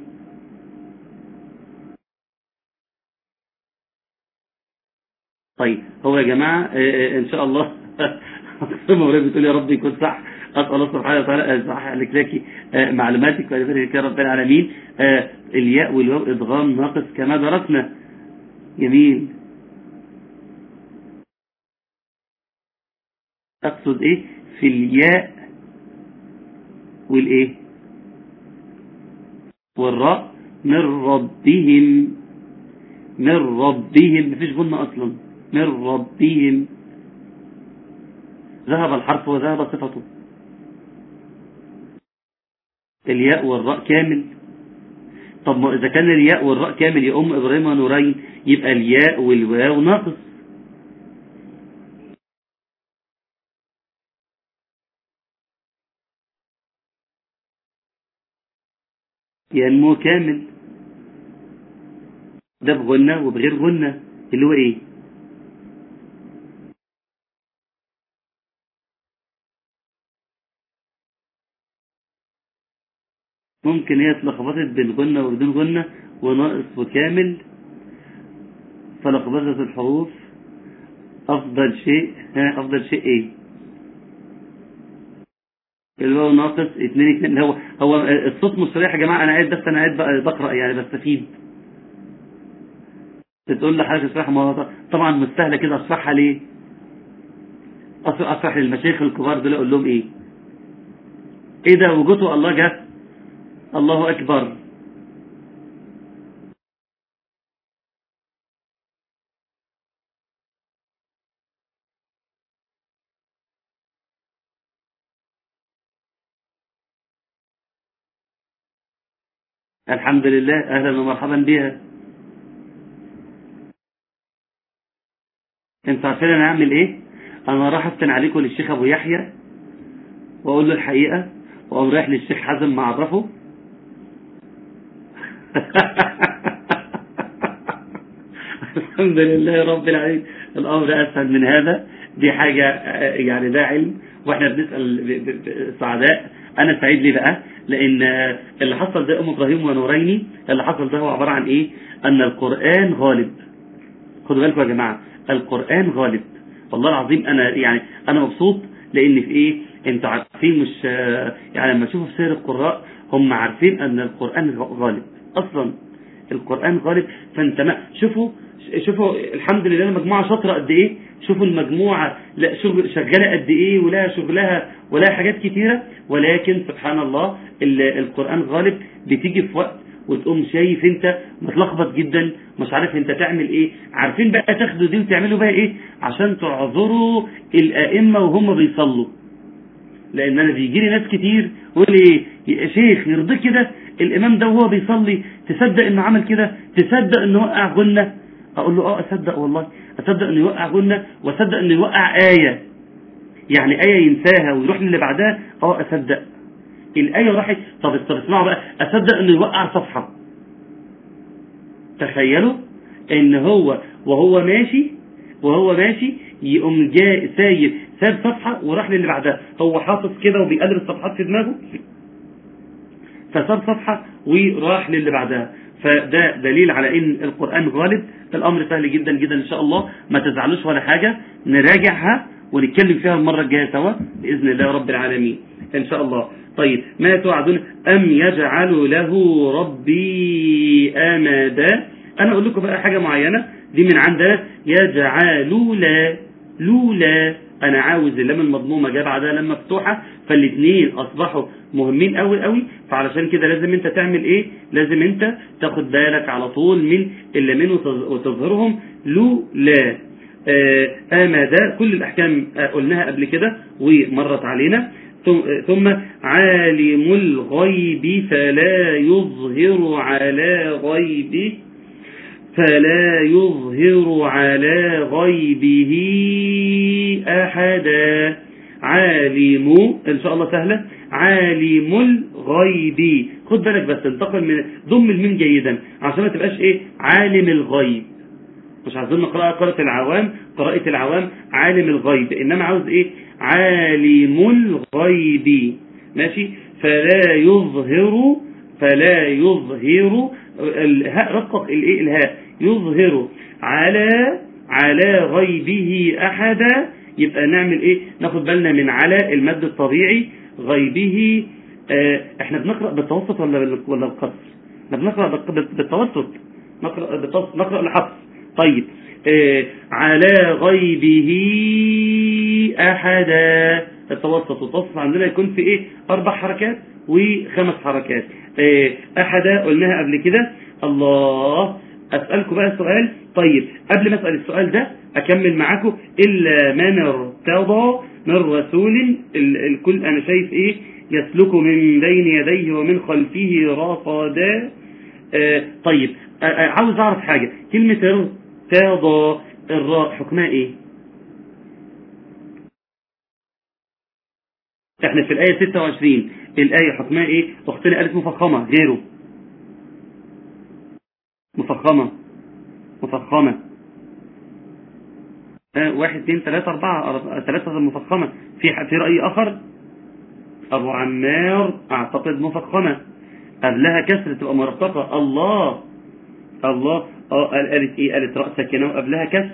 طيب هو يا جماعة آه، آه، ان شاء الله مريم بتقول يا رب يكون صح. اسال الله سبحانه وتعالى ان يصحح لك لك آه، معلوماتك ويبارك يا رب العالمين. آه، الياء والواو ادغام ناقص كما درسنا. جميل. اقصد ايه في الياء والايه والراء؟ من ربهم، من ربهم مفيش غنة اصلا. من ربهم ذهب الحرف وذهب صفته. الياء والراء كامل. طب ما اذا كان الياء والراء كامل يا ام ابراهيم ونورين يبقى الياء والواو ناقص. ينمو كامل، ده بغنة وبغير غنة اللي هو ايه؟ ممكن هي اتلخبطت بين غنة وبدون غنة وناقص وكامل، فلخبطت الحروف. افضل شيء ها افضل شيء ايه؟ الواو ناقص اتنين اتنين. هو هو الصوت مش صريح يا جماعة، انا قاعد بس انا قاعد بق- بقرأ يعني بستفيد. بتقول لي حاجة اشرحها، ما هو طبعا مستاهلة كده اشرحها ليه؟ أص- اشرح للمشايخ الكبار دول اقول لهم ايه؟ ايه ده وجوته الله جه، الله اكبر. الحمد لله، اهلا ومرحبا بها. انتوا عارفين انا اعمل ايه؟ انا راح افتن عليكم للشيخ ابو يحيى واقول له الحقيقة، واقوم رايح للشيخ حازم معرفه. الحمد لله رب العالمين، الامر اسهل من هذا. دي حاجة آه، يعني ده علم واحنا بنسأل ب- ب- ب- سعداء. انا سعيد ليه بقى؟ لان آه، اللي حصل ده ام ابراهيم ونوريني، اللي حصل ده هو عبارة عن ايه؟ ان القرآن غالب. خدوا بالكم يا جماعة، القرآن غالب. والله العظيم انا يعني انا مبسوط لان في ايه؟ انتوا عارفين مش آه، يعني لما تشوفوا في سير القراء هم عارفين ان القرآن غالب اصلا. القرآن غالب. فانت ما شوفوا شوفوا الحمد لله المجموعة شاطرة قد ايه. شوفوا المجموعة لا شغل شغالة قد ايه، ولا شغلها ولا حاجات كتيرة. ولكن سبحان الله ال- القرآن غالب. بتيجي في وقت وتقوم شايف انت متلخبط جدا مش عارف انت تعمل ايه. عارفين بقى تاخدوا دي وتعملوا بقى ايه عشان تعذروا الائمة وهم بيصلوا. لان انا بيجي لي ناس كتير يقول لي يا شيخ يرضيك كده الامام ده وهو بيصلي تصدق انه عمل كده، تصدق انه وقع غنة؟ اقول له اه اصدق والله. اصدق انه يوقع غنة، واصدق انه يوقع آية، يعني آية ينساها ويروح للي بعدها. اه اصدق الآية راحت. طب طب اسمعوا بقى، اصدق انه يوقع صفحة. تخيلوا ان هو وهو ماشي وهو ماشي يقوم جاء سايب ساب صفحة وراح للي بعدها. هو حاطط كده وبيقلب الصفحات في دماغه، فساب صفحة وراح للي بعدها. فده دليل على ان القرآن غالب. الامر سهل جدا جدا ان شاء الله، ما تزعلوش ولا حاجة، نراجعها ونتكلم فيها المرة الجاية سوا بإذن الله رب العالمين ان شاء الله. طيب، ما توعدون أم يجعل له ربي أمدا. أنا أقول لكم بقى حاجة معينة دي من عندها، يجعل لولا لولا. أنا عاوز اللام المضمومة جاء بعدها لام مفتوحة، فالاثنين أصبحوا مهمين قوي قوي. فعلشان كده لازم أنت تعمل إيه؟ لازم أنت تاخد بالك على طول من اللامين وتظهرهم. لولا أمدا، كل الأحكام قلناها قبل كده ومرت علينا. ثم عالم الغيب فلا يظهر على غيبه فلا يظهر على غيبه أحدا. عالم إن شاء الله سهلة. عالم الغيب، خد بالك بس انتقل من ضم الميم جيدا عشان ما تبقاش ايه عالم الغيب. مش عايزين نقرأ قراءة العوام قراءة العوام عالم الغيب، انما عاوز ايه عالم الغيب. ماشي. فلا يظهر فلا يظهر الهاء، رقق الايه الهاء، يظهر على على غيبه احدا. يبقى نعمل ايه؟ ناخد بالنا من على المد الطبيعي غيبه. اه احنا بنقرأ بالتوسط ولا ولا بالقصر؟ احنا بنقرأ بالتوسط، نقرأ بالتوسط، نقرأ لحفص. طيب، اه على غيبه احدا. التوسط والتوسط عندنا يكون في ايه؟ اربع حركات وخمس حركات. اه احدا قلناها قبل كده. الله، اسألكم بقى سؤال. طيب، قبل ما اسأل السؤال ده اكمل معاكم. الا من ارتضى من رسول، الكل انا شايف ايه يسلك من بين يديه ومن خلفه رصدا. اه طيب، اه عاوز اعرف حاجة. كلمة ارتضى الراء حكمها ايه؟ احنا في الآية ستة وعشرين، الآية حكمها ايه؟ اختنا قالت مفخمة، غيره مفخمة مفخمة اه واحد اثنين ثلاثة أربعة ثلاثة مفخمة. في في رأي آخر؟ أبو عمار أعتقد مفخمة، قبلها كسر تبقى مرققة. الله الله اه قالت ايه؟ قالت راء ساكنة وقبلها كسر.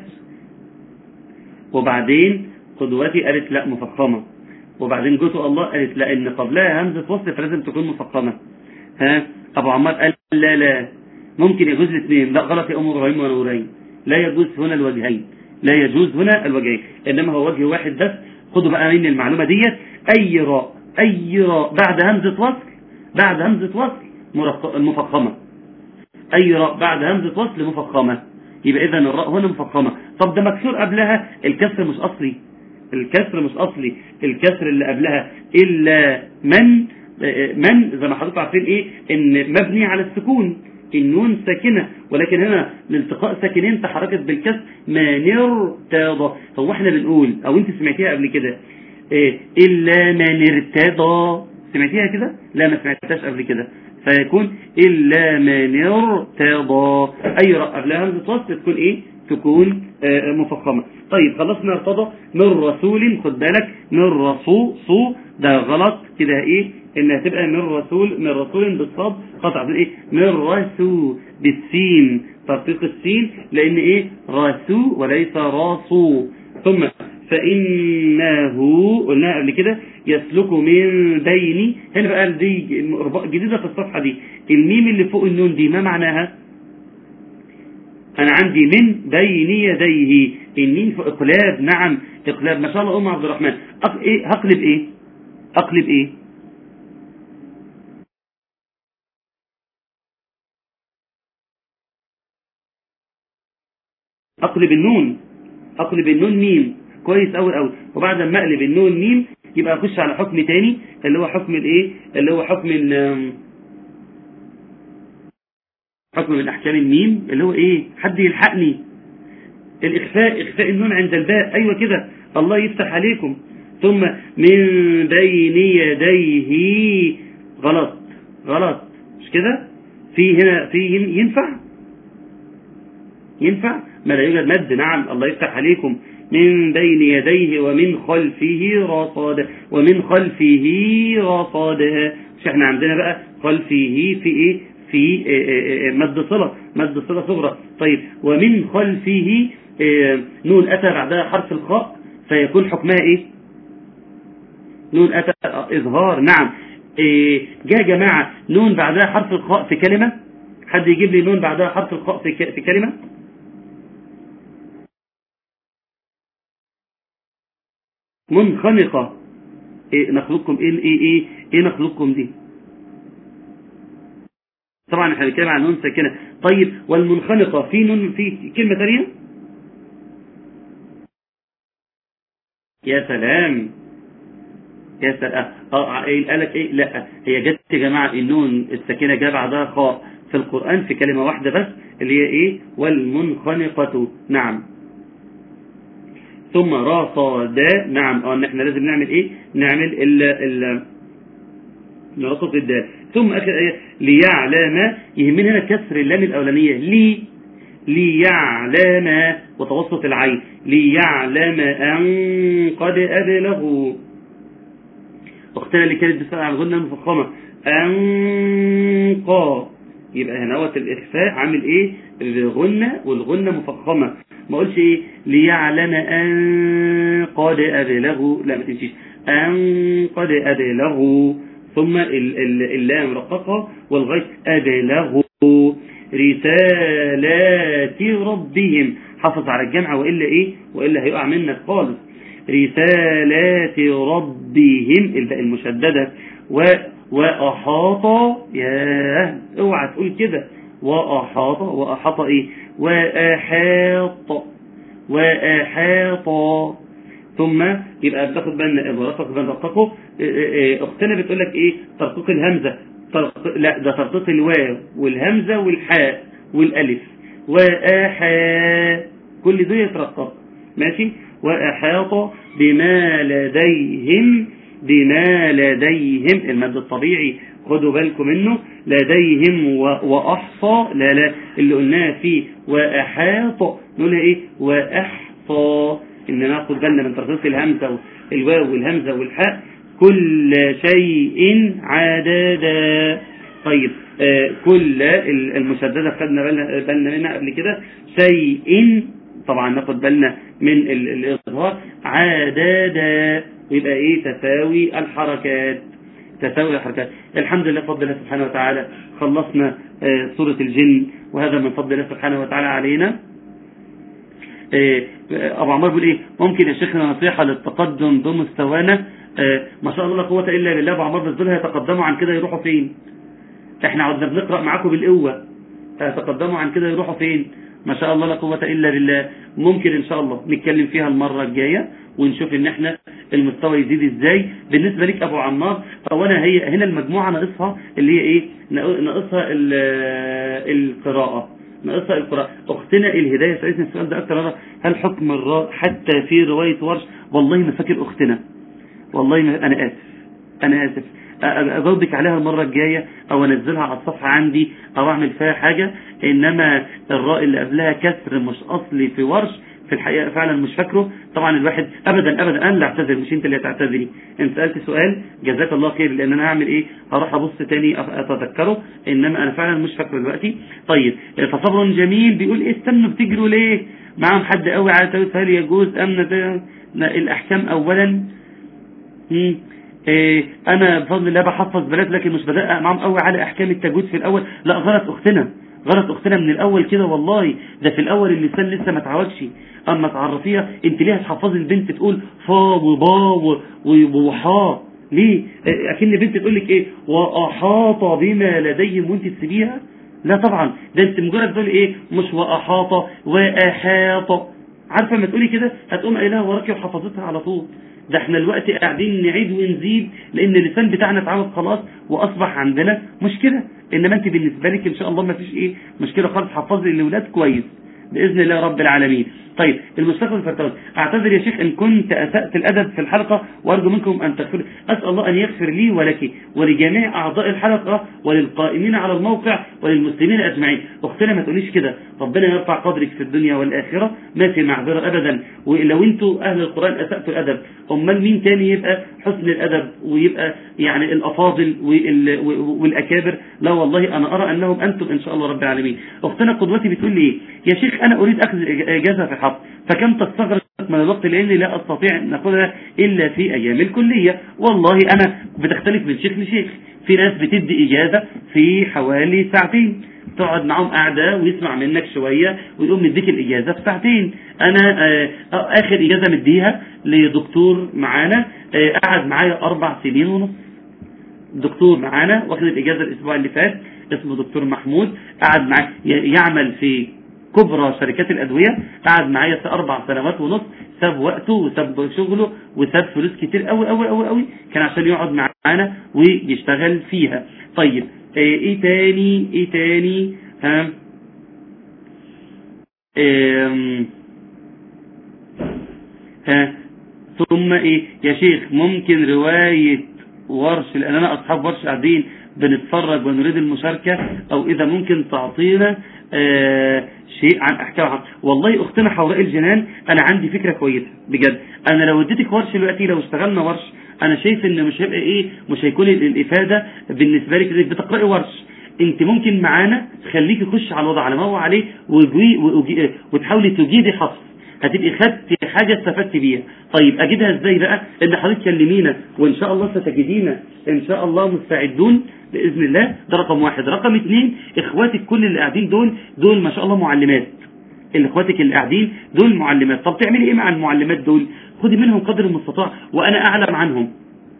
وبعدين قدوتي قالت لا مفخمة. وبعدين جوته الله قالت لا، ان قبلها همزة وصل فلازم تكون مفخمة. ها ابو عمار قال لا لا ممكن يجوز الاثنين. لا غلط يا ام ابراهيم ونورين، لا يجوز هنا الوجهين، لا يجوز هنا الوجهين، انما هو وجه واحد بس. خدوا بقى من المعلومة ديت، اي راء اي راء بعد همزة وصل بعد همزة وصل مفخمة. اي راء بعد همزة وصل مفخمة. يبقى اذا الراء هنا مفخمة. طب ده مكسور قبلها، الكسر مش اصلي، الكسر مش اصلي، الكسر اللي قبلها الا من من زي ما حضرتك عارفين ايه ان مبني على السكون، النون ساكنة، ولكن هنا الالتقاء ساكنين تحركت بالكسر. من ارتضى. هو احنا بنقول او انت سمعتيها قبل كده إيه؟ الا من ارتضى، سمعتيها كده؟ لا ما سمعتهاش قبل كده. فيكون الا من ارتضى، اي راء قبلها همزة وصل تكون ايه؟ تكون آه مفخمة. طيب خلصنا ارتضى. من رسول، خد بالك من رسول صو ده غلط كده، ايه انها تبقى من رسول من رسول بالصاد قطع ايه من رسول بالسين ترقيق السين، لان ايه رسول وليس راسو. ثم فإنه قلناها قبل كده يسلك من بين. هنا بقى دي جديدة في الصفحة دي، الميم اللي فوق النون دي ما معناها؟ أنا عندي من بين يديه، النين في إقلاب. نعم إقلاب، ما شاء الله أم عبد الرحمن. أق... إيه؟ هقلب إيه أقلب إيه أقلب النون أقلب النون ميم. كويس أول أول. وبعد ما أقلب النون ميم يبقى أخش على حكم تاني اللي هو حكم الإيه اللي هو حكم ال حكم من أحكام الميم اللي هو إيه؟ حد يلحقني. الإخفاء، إخفاء النون عند الباء، أيوة كده، الله يفتح عليكم. ثم من بين يديه، غلط غلط مش كده، في هنا في ينفع ينفع ما لا يوجد مد. نعم الله يفتح عليكم. من بين يديه ومن خلفه رصاد، ومن خلفه رصاد، مش احنا عندنا بقى خلفه في ايه، في إيه مد صلة، مد صلة صغرى. طيب ومن خلفه إيه، نون أتى بعدها حرف الخاء فيكون حكمها ايه؟ نون أتى إظهار. نعم إيه جاء جماعة نون بعدها حرف الخاء في كلمة؟ حد يجيب لي نون بعدها حرف الخاء في في كلمة؟ منخنقة. إيه نخلقكم ايه ايه ايه, إيه نخلقكم دي؟ طبعا احنا بنتكلم عن نون ساكنة. طيب والمنخنقة في نون في كلمة ثانية؟ يا سلام يا سلام. اه ايه قالك ايه؟ لا هي جت يا جماعة النون الساكنة جاء بعدها خاء في القرآن في كلمة واحدة بس اللي هي ايه؟ والمنخنقة. نعم ثم را صاد. نعم اه ان احنا لازم نعمل ايه؟ نعمل ال ال نقطة الدال. ثم اخر ايه؟ ليعلم، يهمنا هنا كسر اللام الاولانية لي، ليعلم وتوسط العين، ليعلم ان قد ابلغوا. اختنا اللي كانت بتسأل عن الغنة المفخمة انقى، يبقى هنا وقت الاخفاء عامل ايه؟ الغنة والغنة مفخمة. ما قلش ايه؟ ليعلم ان قد ابلغوا، لا ما تمشيش، ان قد ابلغوا. ثم اللام رققها والغيث ابلغوا رسالات ربهم. حافظ على الجمع والا ايه؟ والا هيقع منك خالص. رسالات ربهم الباء المشددة. و وأحاط، ياه اوعى تقول كده، وأحاط، وأحاط ايه؟ وأحاط، وأحاط. ثم يبقى بتاخد بالنا الرقق بين رققه. اختنا بتقول لك ايه؟ ترقيق الهمزة، ترق... لا ده ترقيق الواو والهمزة والحاء والالف. وأحا كل دول يترقق ماشي. وأحاط بما لديهم، بما لديهم المد الطبيعي خدوا بالكم منه، لديهم وأحصى، لا لا اللي قلناها فيه وأحاط نقولها ايه؟ وأحصى. إن ناخد بالنا من ترقيق الهمزة الواو والهمزة والحاء. كل شيء عددا. طيب آه كل المشددة خدنا بالنا منها قبل كده. شيء طبعا ناخد بالنا من الإظهار. عددا يبقى ايه؟ تساوي الحركات، تساوي الحركات. الحمد لله بفضل الله سبحانه وتعالى خلصنا آه سورة الجن، وهذا من فضل الله سبحانه وتعالى علينا. آه أبو عمار بيقول ايه؟ ممكن يا شيخنا نصيحة للتقدم بمستوانا؟ آه ما شاء الله لا قوة إلا بالله. أبو عمار بس دول هيتقدموا عن كده يروحوا فين؟ احنا عدنا بنقرأ معاكم بالقوة، هيتقدموا عن كده يروحوا فين؟ ما شاء الله لا قوة إلا بالله. ممكن إن شاء الله نتكلم فيها المرة الجاية ونشوف إن إحنا المستوى يزيد إزاي. بالنسبة لك أبو عمار، أولا هي هنا المجموعة ناقصها اللي هي إيه؟ ناقصها القراءة، ناقصها القراءة. أختنا الهداية سألتني السؤال ده أكتر، هل حكم الراء حتى في رواية ورش؟ والله ما فاكر أختنا، والله ما أنا آسف أنا آسف أجاوبك عليها المرة الجاية أو أنزلها على الصفحة عندي أو أعمل فيها حاجة. إنما الراء اللي قبلها كسر مش أصلي في ورش في الحقيقة فعلا مش فاكره. طبعا الواحد أبدا أبدا أنا اللي أعتذر مش أنت اللي هتعتذري. أنت سألت سؤال جزاك الله خير، لأن أنا هعمل إيه؟ هروح أبص تاني أتذكره، إنما أنا فعلا مش فاكره دلوقتي. طيب فصبر جميل بيقول إيه؟ استنوا بتجروا ليه؟ معهم حد قوي على تويت؟ هل يجوز أمن الأحكام أولا؟ مم. إيه انا بفضل الله بحفظ بنات لكن مش بدقق معاهم قوي على احكام التجويد في الاول. لا غلط اختنا، غلط اختنا من الاول كده والله. ده في الاول اللسان لسه ما اتعودش، اما تعرفيها انت ليه هتحفظي البنت تقول فا وبا وحا ليه؟ إيه اكن بنت تقول لك ايه؟ واحاط بما لديهم وانت تسيبيها؟ لا طبعا، ده انت مجرد تقول ايه؟ مش واحاط واحاط. عارفه ما تقولي كده هتقوم قايلها وراكي وحفظتها على طول. ده احنا الوقت قاعدين نعيد ونزيد لان اللسان بتاعنا اتعود خلاص واصبح عندنا مشكلة. انما انت بالنسبة لك ان شاء الله ما فيش ايه مشكلة خالص، حفظي الاولاد كويس باذن الله رب العالمين. طيب المشتق الفتاوي، اعتذر يا شيخ ان كنت اسأت الادب في الحلقة وارجو منكم ان تغفر، اسأل الله ان يغفر لي ولك ولجميع اعضاء الحلقة وللقائمين على الموقع وللمسلمين اجمعين. اختنا ما تقوليش كده، ربنا يرفع قدرك في الدنيا والاخرة، ما في معذرة ابدا. ولو انتوا اهل القرآن اسأتوا الادب، امال مين تاني يبقى حسن الادب ويبقى يعني الافاضل والاكابر؟ لا والله انا ارى انهم انتم ان شاء الله رب العالمين. اختنا قدوتي بتقول لي ايه؟ يا شيخ انا اريد اخذ اجازة في حفظ، فكم تستغرق من الوقت لاني لا استطيع ان اخذها الا في ايام الكلية. والله انا بتختلف من شيخ لشيخ، في ناس بتدي اجازة في حوالي ساعتين، تقعد معهم قاعدة ويسمع منك شوية ويقوم مديك الاجازة في ساعتين. انا آه اخر اجازة مديها لدكتور معانا آه قعد معايا اربع سنين ونص، دكتور معانا واخد الاجازة الاسبوع اللي فات، اسمه دكتور محمود، قعد معايا يعمل في كبرى شركات الادوية، قعد معايا في اربع سنوات ونص، ساب وقته وساب شغله وساب فلوس كتير قوي قوي قوي قوي كان عشان يقعد معانا ويشتغل فيها. طيب ايه تاني ايه تاني ها ايه ها ثم ايه يا شيخ ممكن رواية ورش، لان انا اصحاب ورش قاعدين بنتفرج ونريد المشاركة، او اذا ممكن تعطينا آه شيء عن احكام. والله اختنا حوراء الجنان انا عندي فكرة كويسة بجد، انا لو اديتك ورش دلوقتي، لو اشتغلنا ورش، انا شايف ان مش هيبقى ايه مش هيكون الافادة بالنسبة لك انك بتقرأي ورش. انت ممكن معانا خليكي خش على الوضع على ما هو عليه وتحاولي تجيدي حفظ، هتبقي خدتي حاجة استفدتي بيها. طيب اجدها ازاي بقى؟ ان حضرتك كلمينا وان شاء الله ستجدينا ان شاء الله مستعدون باذن الله. ده رقم واحد. رقم اثنين، اخواتك كل اللي قاعدين دول دول ما شاء الله معلمات، اللي اخواتك اللي قاعدين دول معلمات. طب تعملي ايه مع المعلمات دول؟ خدي منهم قدر المستطاع، وانا اعلم عنهم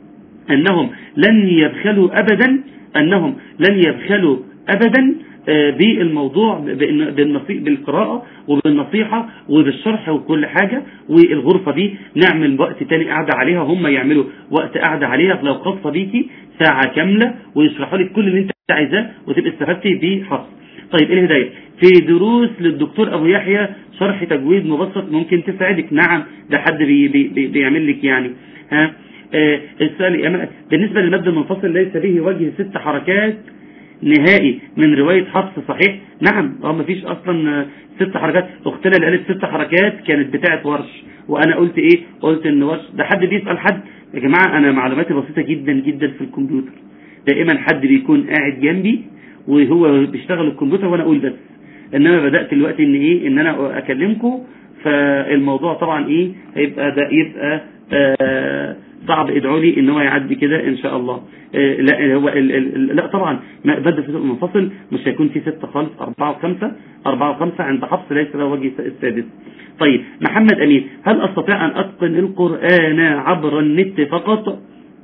انهم لن يبخلوا ابدا انهم لن يبخلوا ابدا بالموضوع بالقراءة وبالنصيحة وبالشرح وكل حاجة. والغرفة دي نعمل وقت تاني قاعدة عليها، هم يعملوا وقت قاعدة عليها لو خاصة بيكي ساعة كاملة ويشرحوا لك كل اللي انت عايزاه وتبقى استفدتي بحفظ. طيب ايه الهداية؟ في دروس للدكتور ابو يحيى شرح تجويد مبسط ممكن تساعدك. نعم ده حد بي بي بي بيعمل لك يعني. ها آه السؤال بالنسبة للمبدأ المنفصل ليس به وجه ست حركات نهائي من رواية حفص صحيح؟ نعم اه مفيش اصلا ست حركات. اختنا اللي قالت ست حركات كانت بتاعت ورش، وانا قلت ايه؟ قلت ان ورش ده حد بيسأل حد. يا جماعة انا معلوماتي بسيطة جدا جدا في الكمبيوتر، دائما حد بيكون قاعد جنبي وهو بيشتغل الكمبيوتر وانا اقول بس. انما بدأت الوقت ان ايه ان انا اكلمكم، فالموضوع طبعا ايه هيبقى ده يبقى آه صعب. ادعوا لي ان هو يعدي كده ان شاء الله. آه لا هو ال ال لا طبعا ما بدل في المنفصل مش هيكون في ستة خالص، أربعة وخمسة أربعة وخمسة عند حفص ليس له وجه السادس. طيب محمد أمين، هل أستطيع أن أتقن القرآن عبر النت فقط؟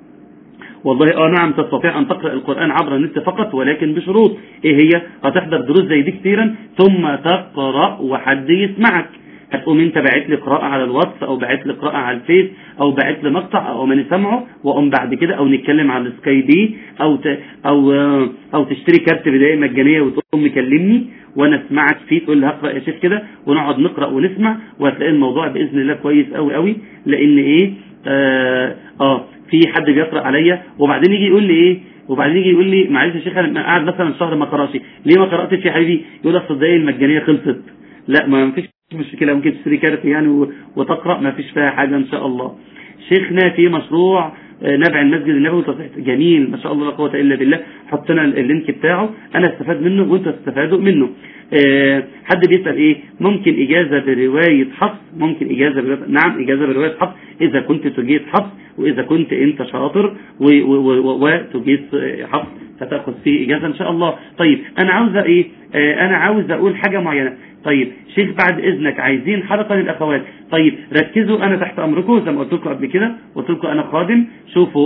والله اه نعم تستطيع أن تقرأ القرآن عبر النت فقط، ولكن بشروط. ايه هي؟ هتحضر دروس زي دي كثيرا ثم تقرأ وحد يسمعك. هتقوم انت باعت لي قراءة على الواتس او باعت لي قراءة على الفيس او باعت لي مقطع او ما نسمعه، واقوم بعد كده او نتكلم على السكاي بي او ت... او او تشتري كارت بداية مجانية وتقوم مكلمني وانا اسمعك فيه تقول لي هقرأ يا شيخ كده، ونقعد نقرأ ونسمع، وهتلاقي الموضوع باذن الله كويس قوي قوي. لان ايه اه, آه في حد بيقرأ عليا وبعدين يجي يقول لي ايه وبعدين يجي يقول لي معلش يا شيخ انا قاعد مثلا شهر ما قرأش، ليه ما قرأتش يا حبيبي؟ يقول اصل الدقايق المجانية خلصت. لا ما فيش مشكلة، ممكن تشتري كارت يعني وتقرأ، ما فيش فيها حاجة ان شاء الله. شيخنا في مشروع نبع المسجد النبوي وتصحيح جميل ما شاء الله لا قوة الا بالله، حطنا اللينك بتاعه انا استفاد منه وانتوا تستفادوا منه. أه حد بيسأل ايه ممكن اجازة برواية حفص؟ ممكن اجازة برواية نعم اجازة برواية حفص اذا كنت تجيد حفص واذا كنت انت شاطر وتجيد حفص فتأخذ فيه اجازة ان شاء الله. طيب انا عاوز ايه أه انا عاوز اقول حاجة معينة. طيب شيخ بعد اذنك عايزين حلقة للاخوات. طيب ركزوا انا تحت امركم زي ما قلت لكم قبل كده، قلت لكم انا خادم، شوفوا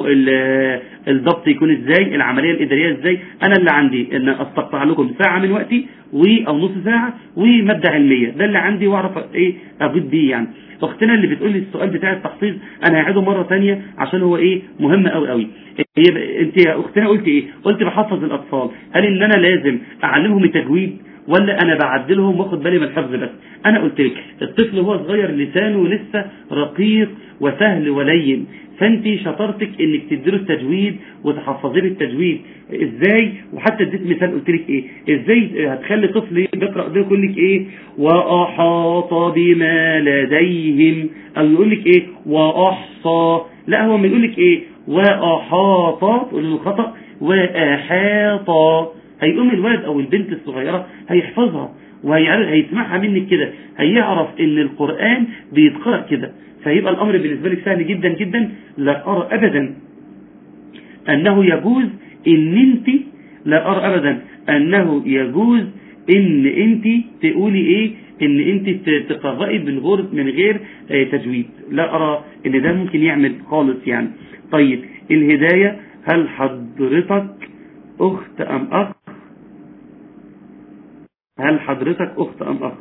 الضبط يكون ازاي، العملية الادارية ازاي. انا اللي عندي ان استقطع لكم ساعة من وقتي و او نص ساعة ومادة علمية، ده اللي عندي واعرف ايه اجد بيه يعني. اختنا اللي بتقول لي السؤال بتاع التحفيظ انا هعيده مرة ثانيه عشان هو ايه مهم قوي قوي. انت يا اختنا قلت ايه؟ قلت بحفظ الاطفال، هل ان انا لازم اعلمهم التجويد ولا انا بعدلهم واخد بالي من الحفظ بس؟ انا قلت لك الطفل هو صغير لسانه لسه رقيق وسهل ولين، فانت شطارتك انك تديله التجويد وتحفظي له التجويد ازاي. وحتى اديت مثال قلت لك ايه، ازاي هتخلي طفل بيقرا ده يقول لك ايه واحاط بما لديهم، او يقول لك ايه واحصى، لا هو ما يقول لك ايه واحاط تقول له خطا واحاط، هيقوم الولد او البنت الصغيره هيحفظها وهيسمعها منك كده، هيعرف ان القرآن بيتقرأ كده، فيبقى الامر بالنسبه لك سهل جدا جدا. لا ارى ابدا انه يجوز ان انت لا ارى ابدا انه يجوز ان انت تقولي ايه ان انت تقرأي من غير من غير تجويد، لا ارى ان ده ممكن يعمل خالص يعني. طيب الهداية، هل حضرتك اخت ام اخ؟ هل حضرتك اخت ام اخ؟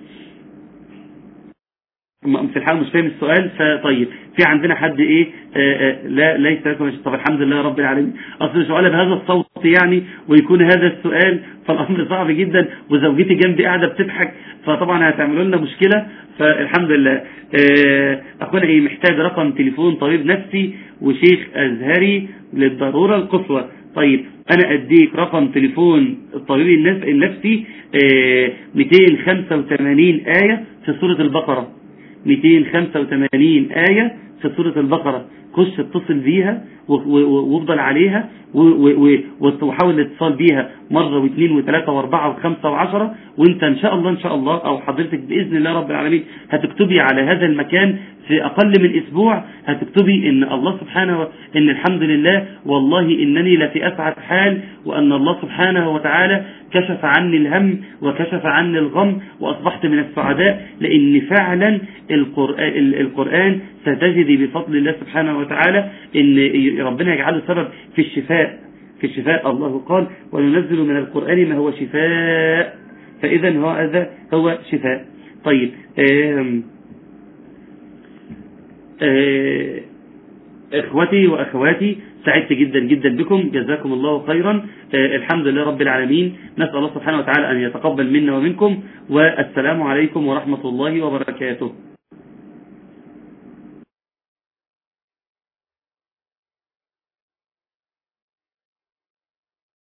في الحال مش فاهم السؤال. فطيب في عندنا حد ايه آآ آآ لا ليس لكم. طب الحمد لله رب العالمين. اصل سؤال بهذا الصوت يعني ويكون هذا السؤال فالامر صعب جدا، وزوجتي جنبي قاعده بتضحك فطبعا هتعملوا لنا مشكله. فالحمد لله. اخونا ايه محتاج رقم تليفون طبيب نفسي وشيخ ازهري للضروره القصوى. طيب انا اديك رقم تليفون الطبيب النفسي مئتين وخمسة وثمانين آية في سورة البقرة، مئتين وخمسة وثمانين آية في سورة البقرة، خش اتصل بيها وافضل عليها وحاول الاتصال بيها مرة واثنين وثلاثة واربعة وخمسة وعشرة، وانت ان شاء الله ان شاء الله او حضرتك باذن الله رب العالمين هتكتبي على هذا المكان في اقل من اسبوع، هتكتبي ان الله سبحانه و... ان الحمد لله والله انني لفي اسعد حال، وان الله سبحانه وتعالى كشف عني الهم وكشف عني الغم واصبحت من السعداء، لان فعلا القرآن, القرآن ستجدي بفضل الله سبحانه وتعالى ان ربنا يجعله سبب في الشفاء، في الشفاء. الله قال وننزل من القرآن ما هو شفاء، فإذا هو هذا هو شفاء. طيب آم آم اخوتي واخواتي سعدت جدا جدا بكم، جزاكم الله خيرا. الحمد لله رب العالمين، نسأل الله سبحانه وتعالى أن يتقبل منا ومنكم، والسلام عليكم ورحمة الله وبركاته.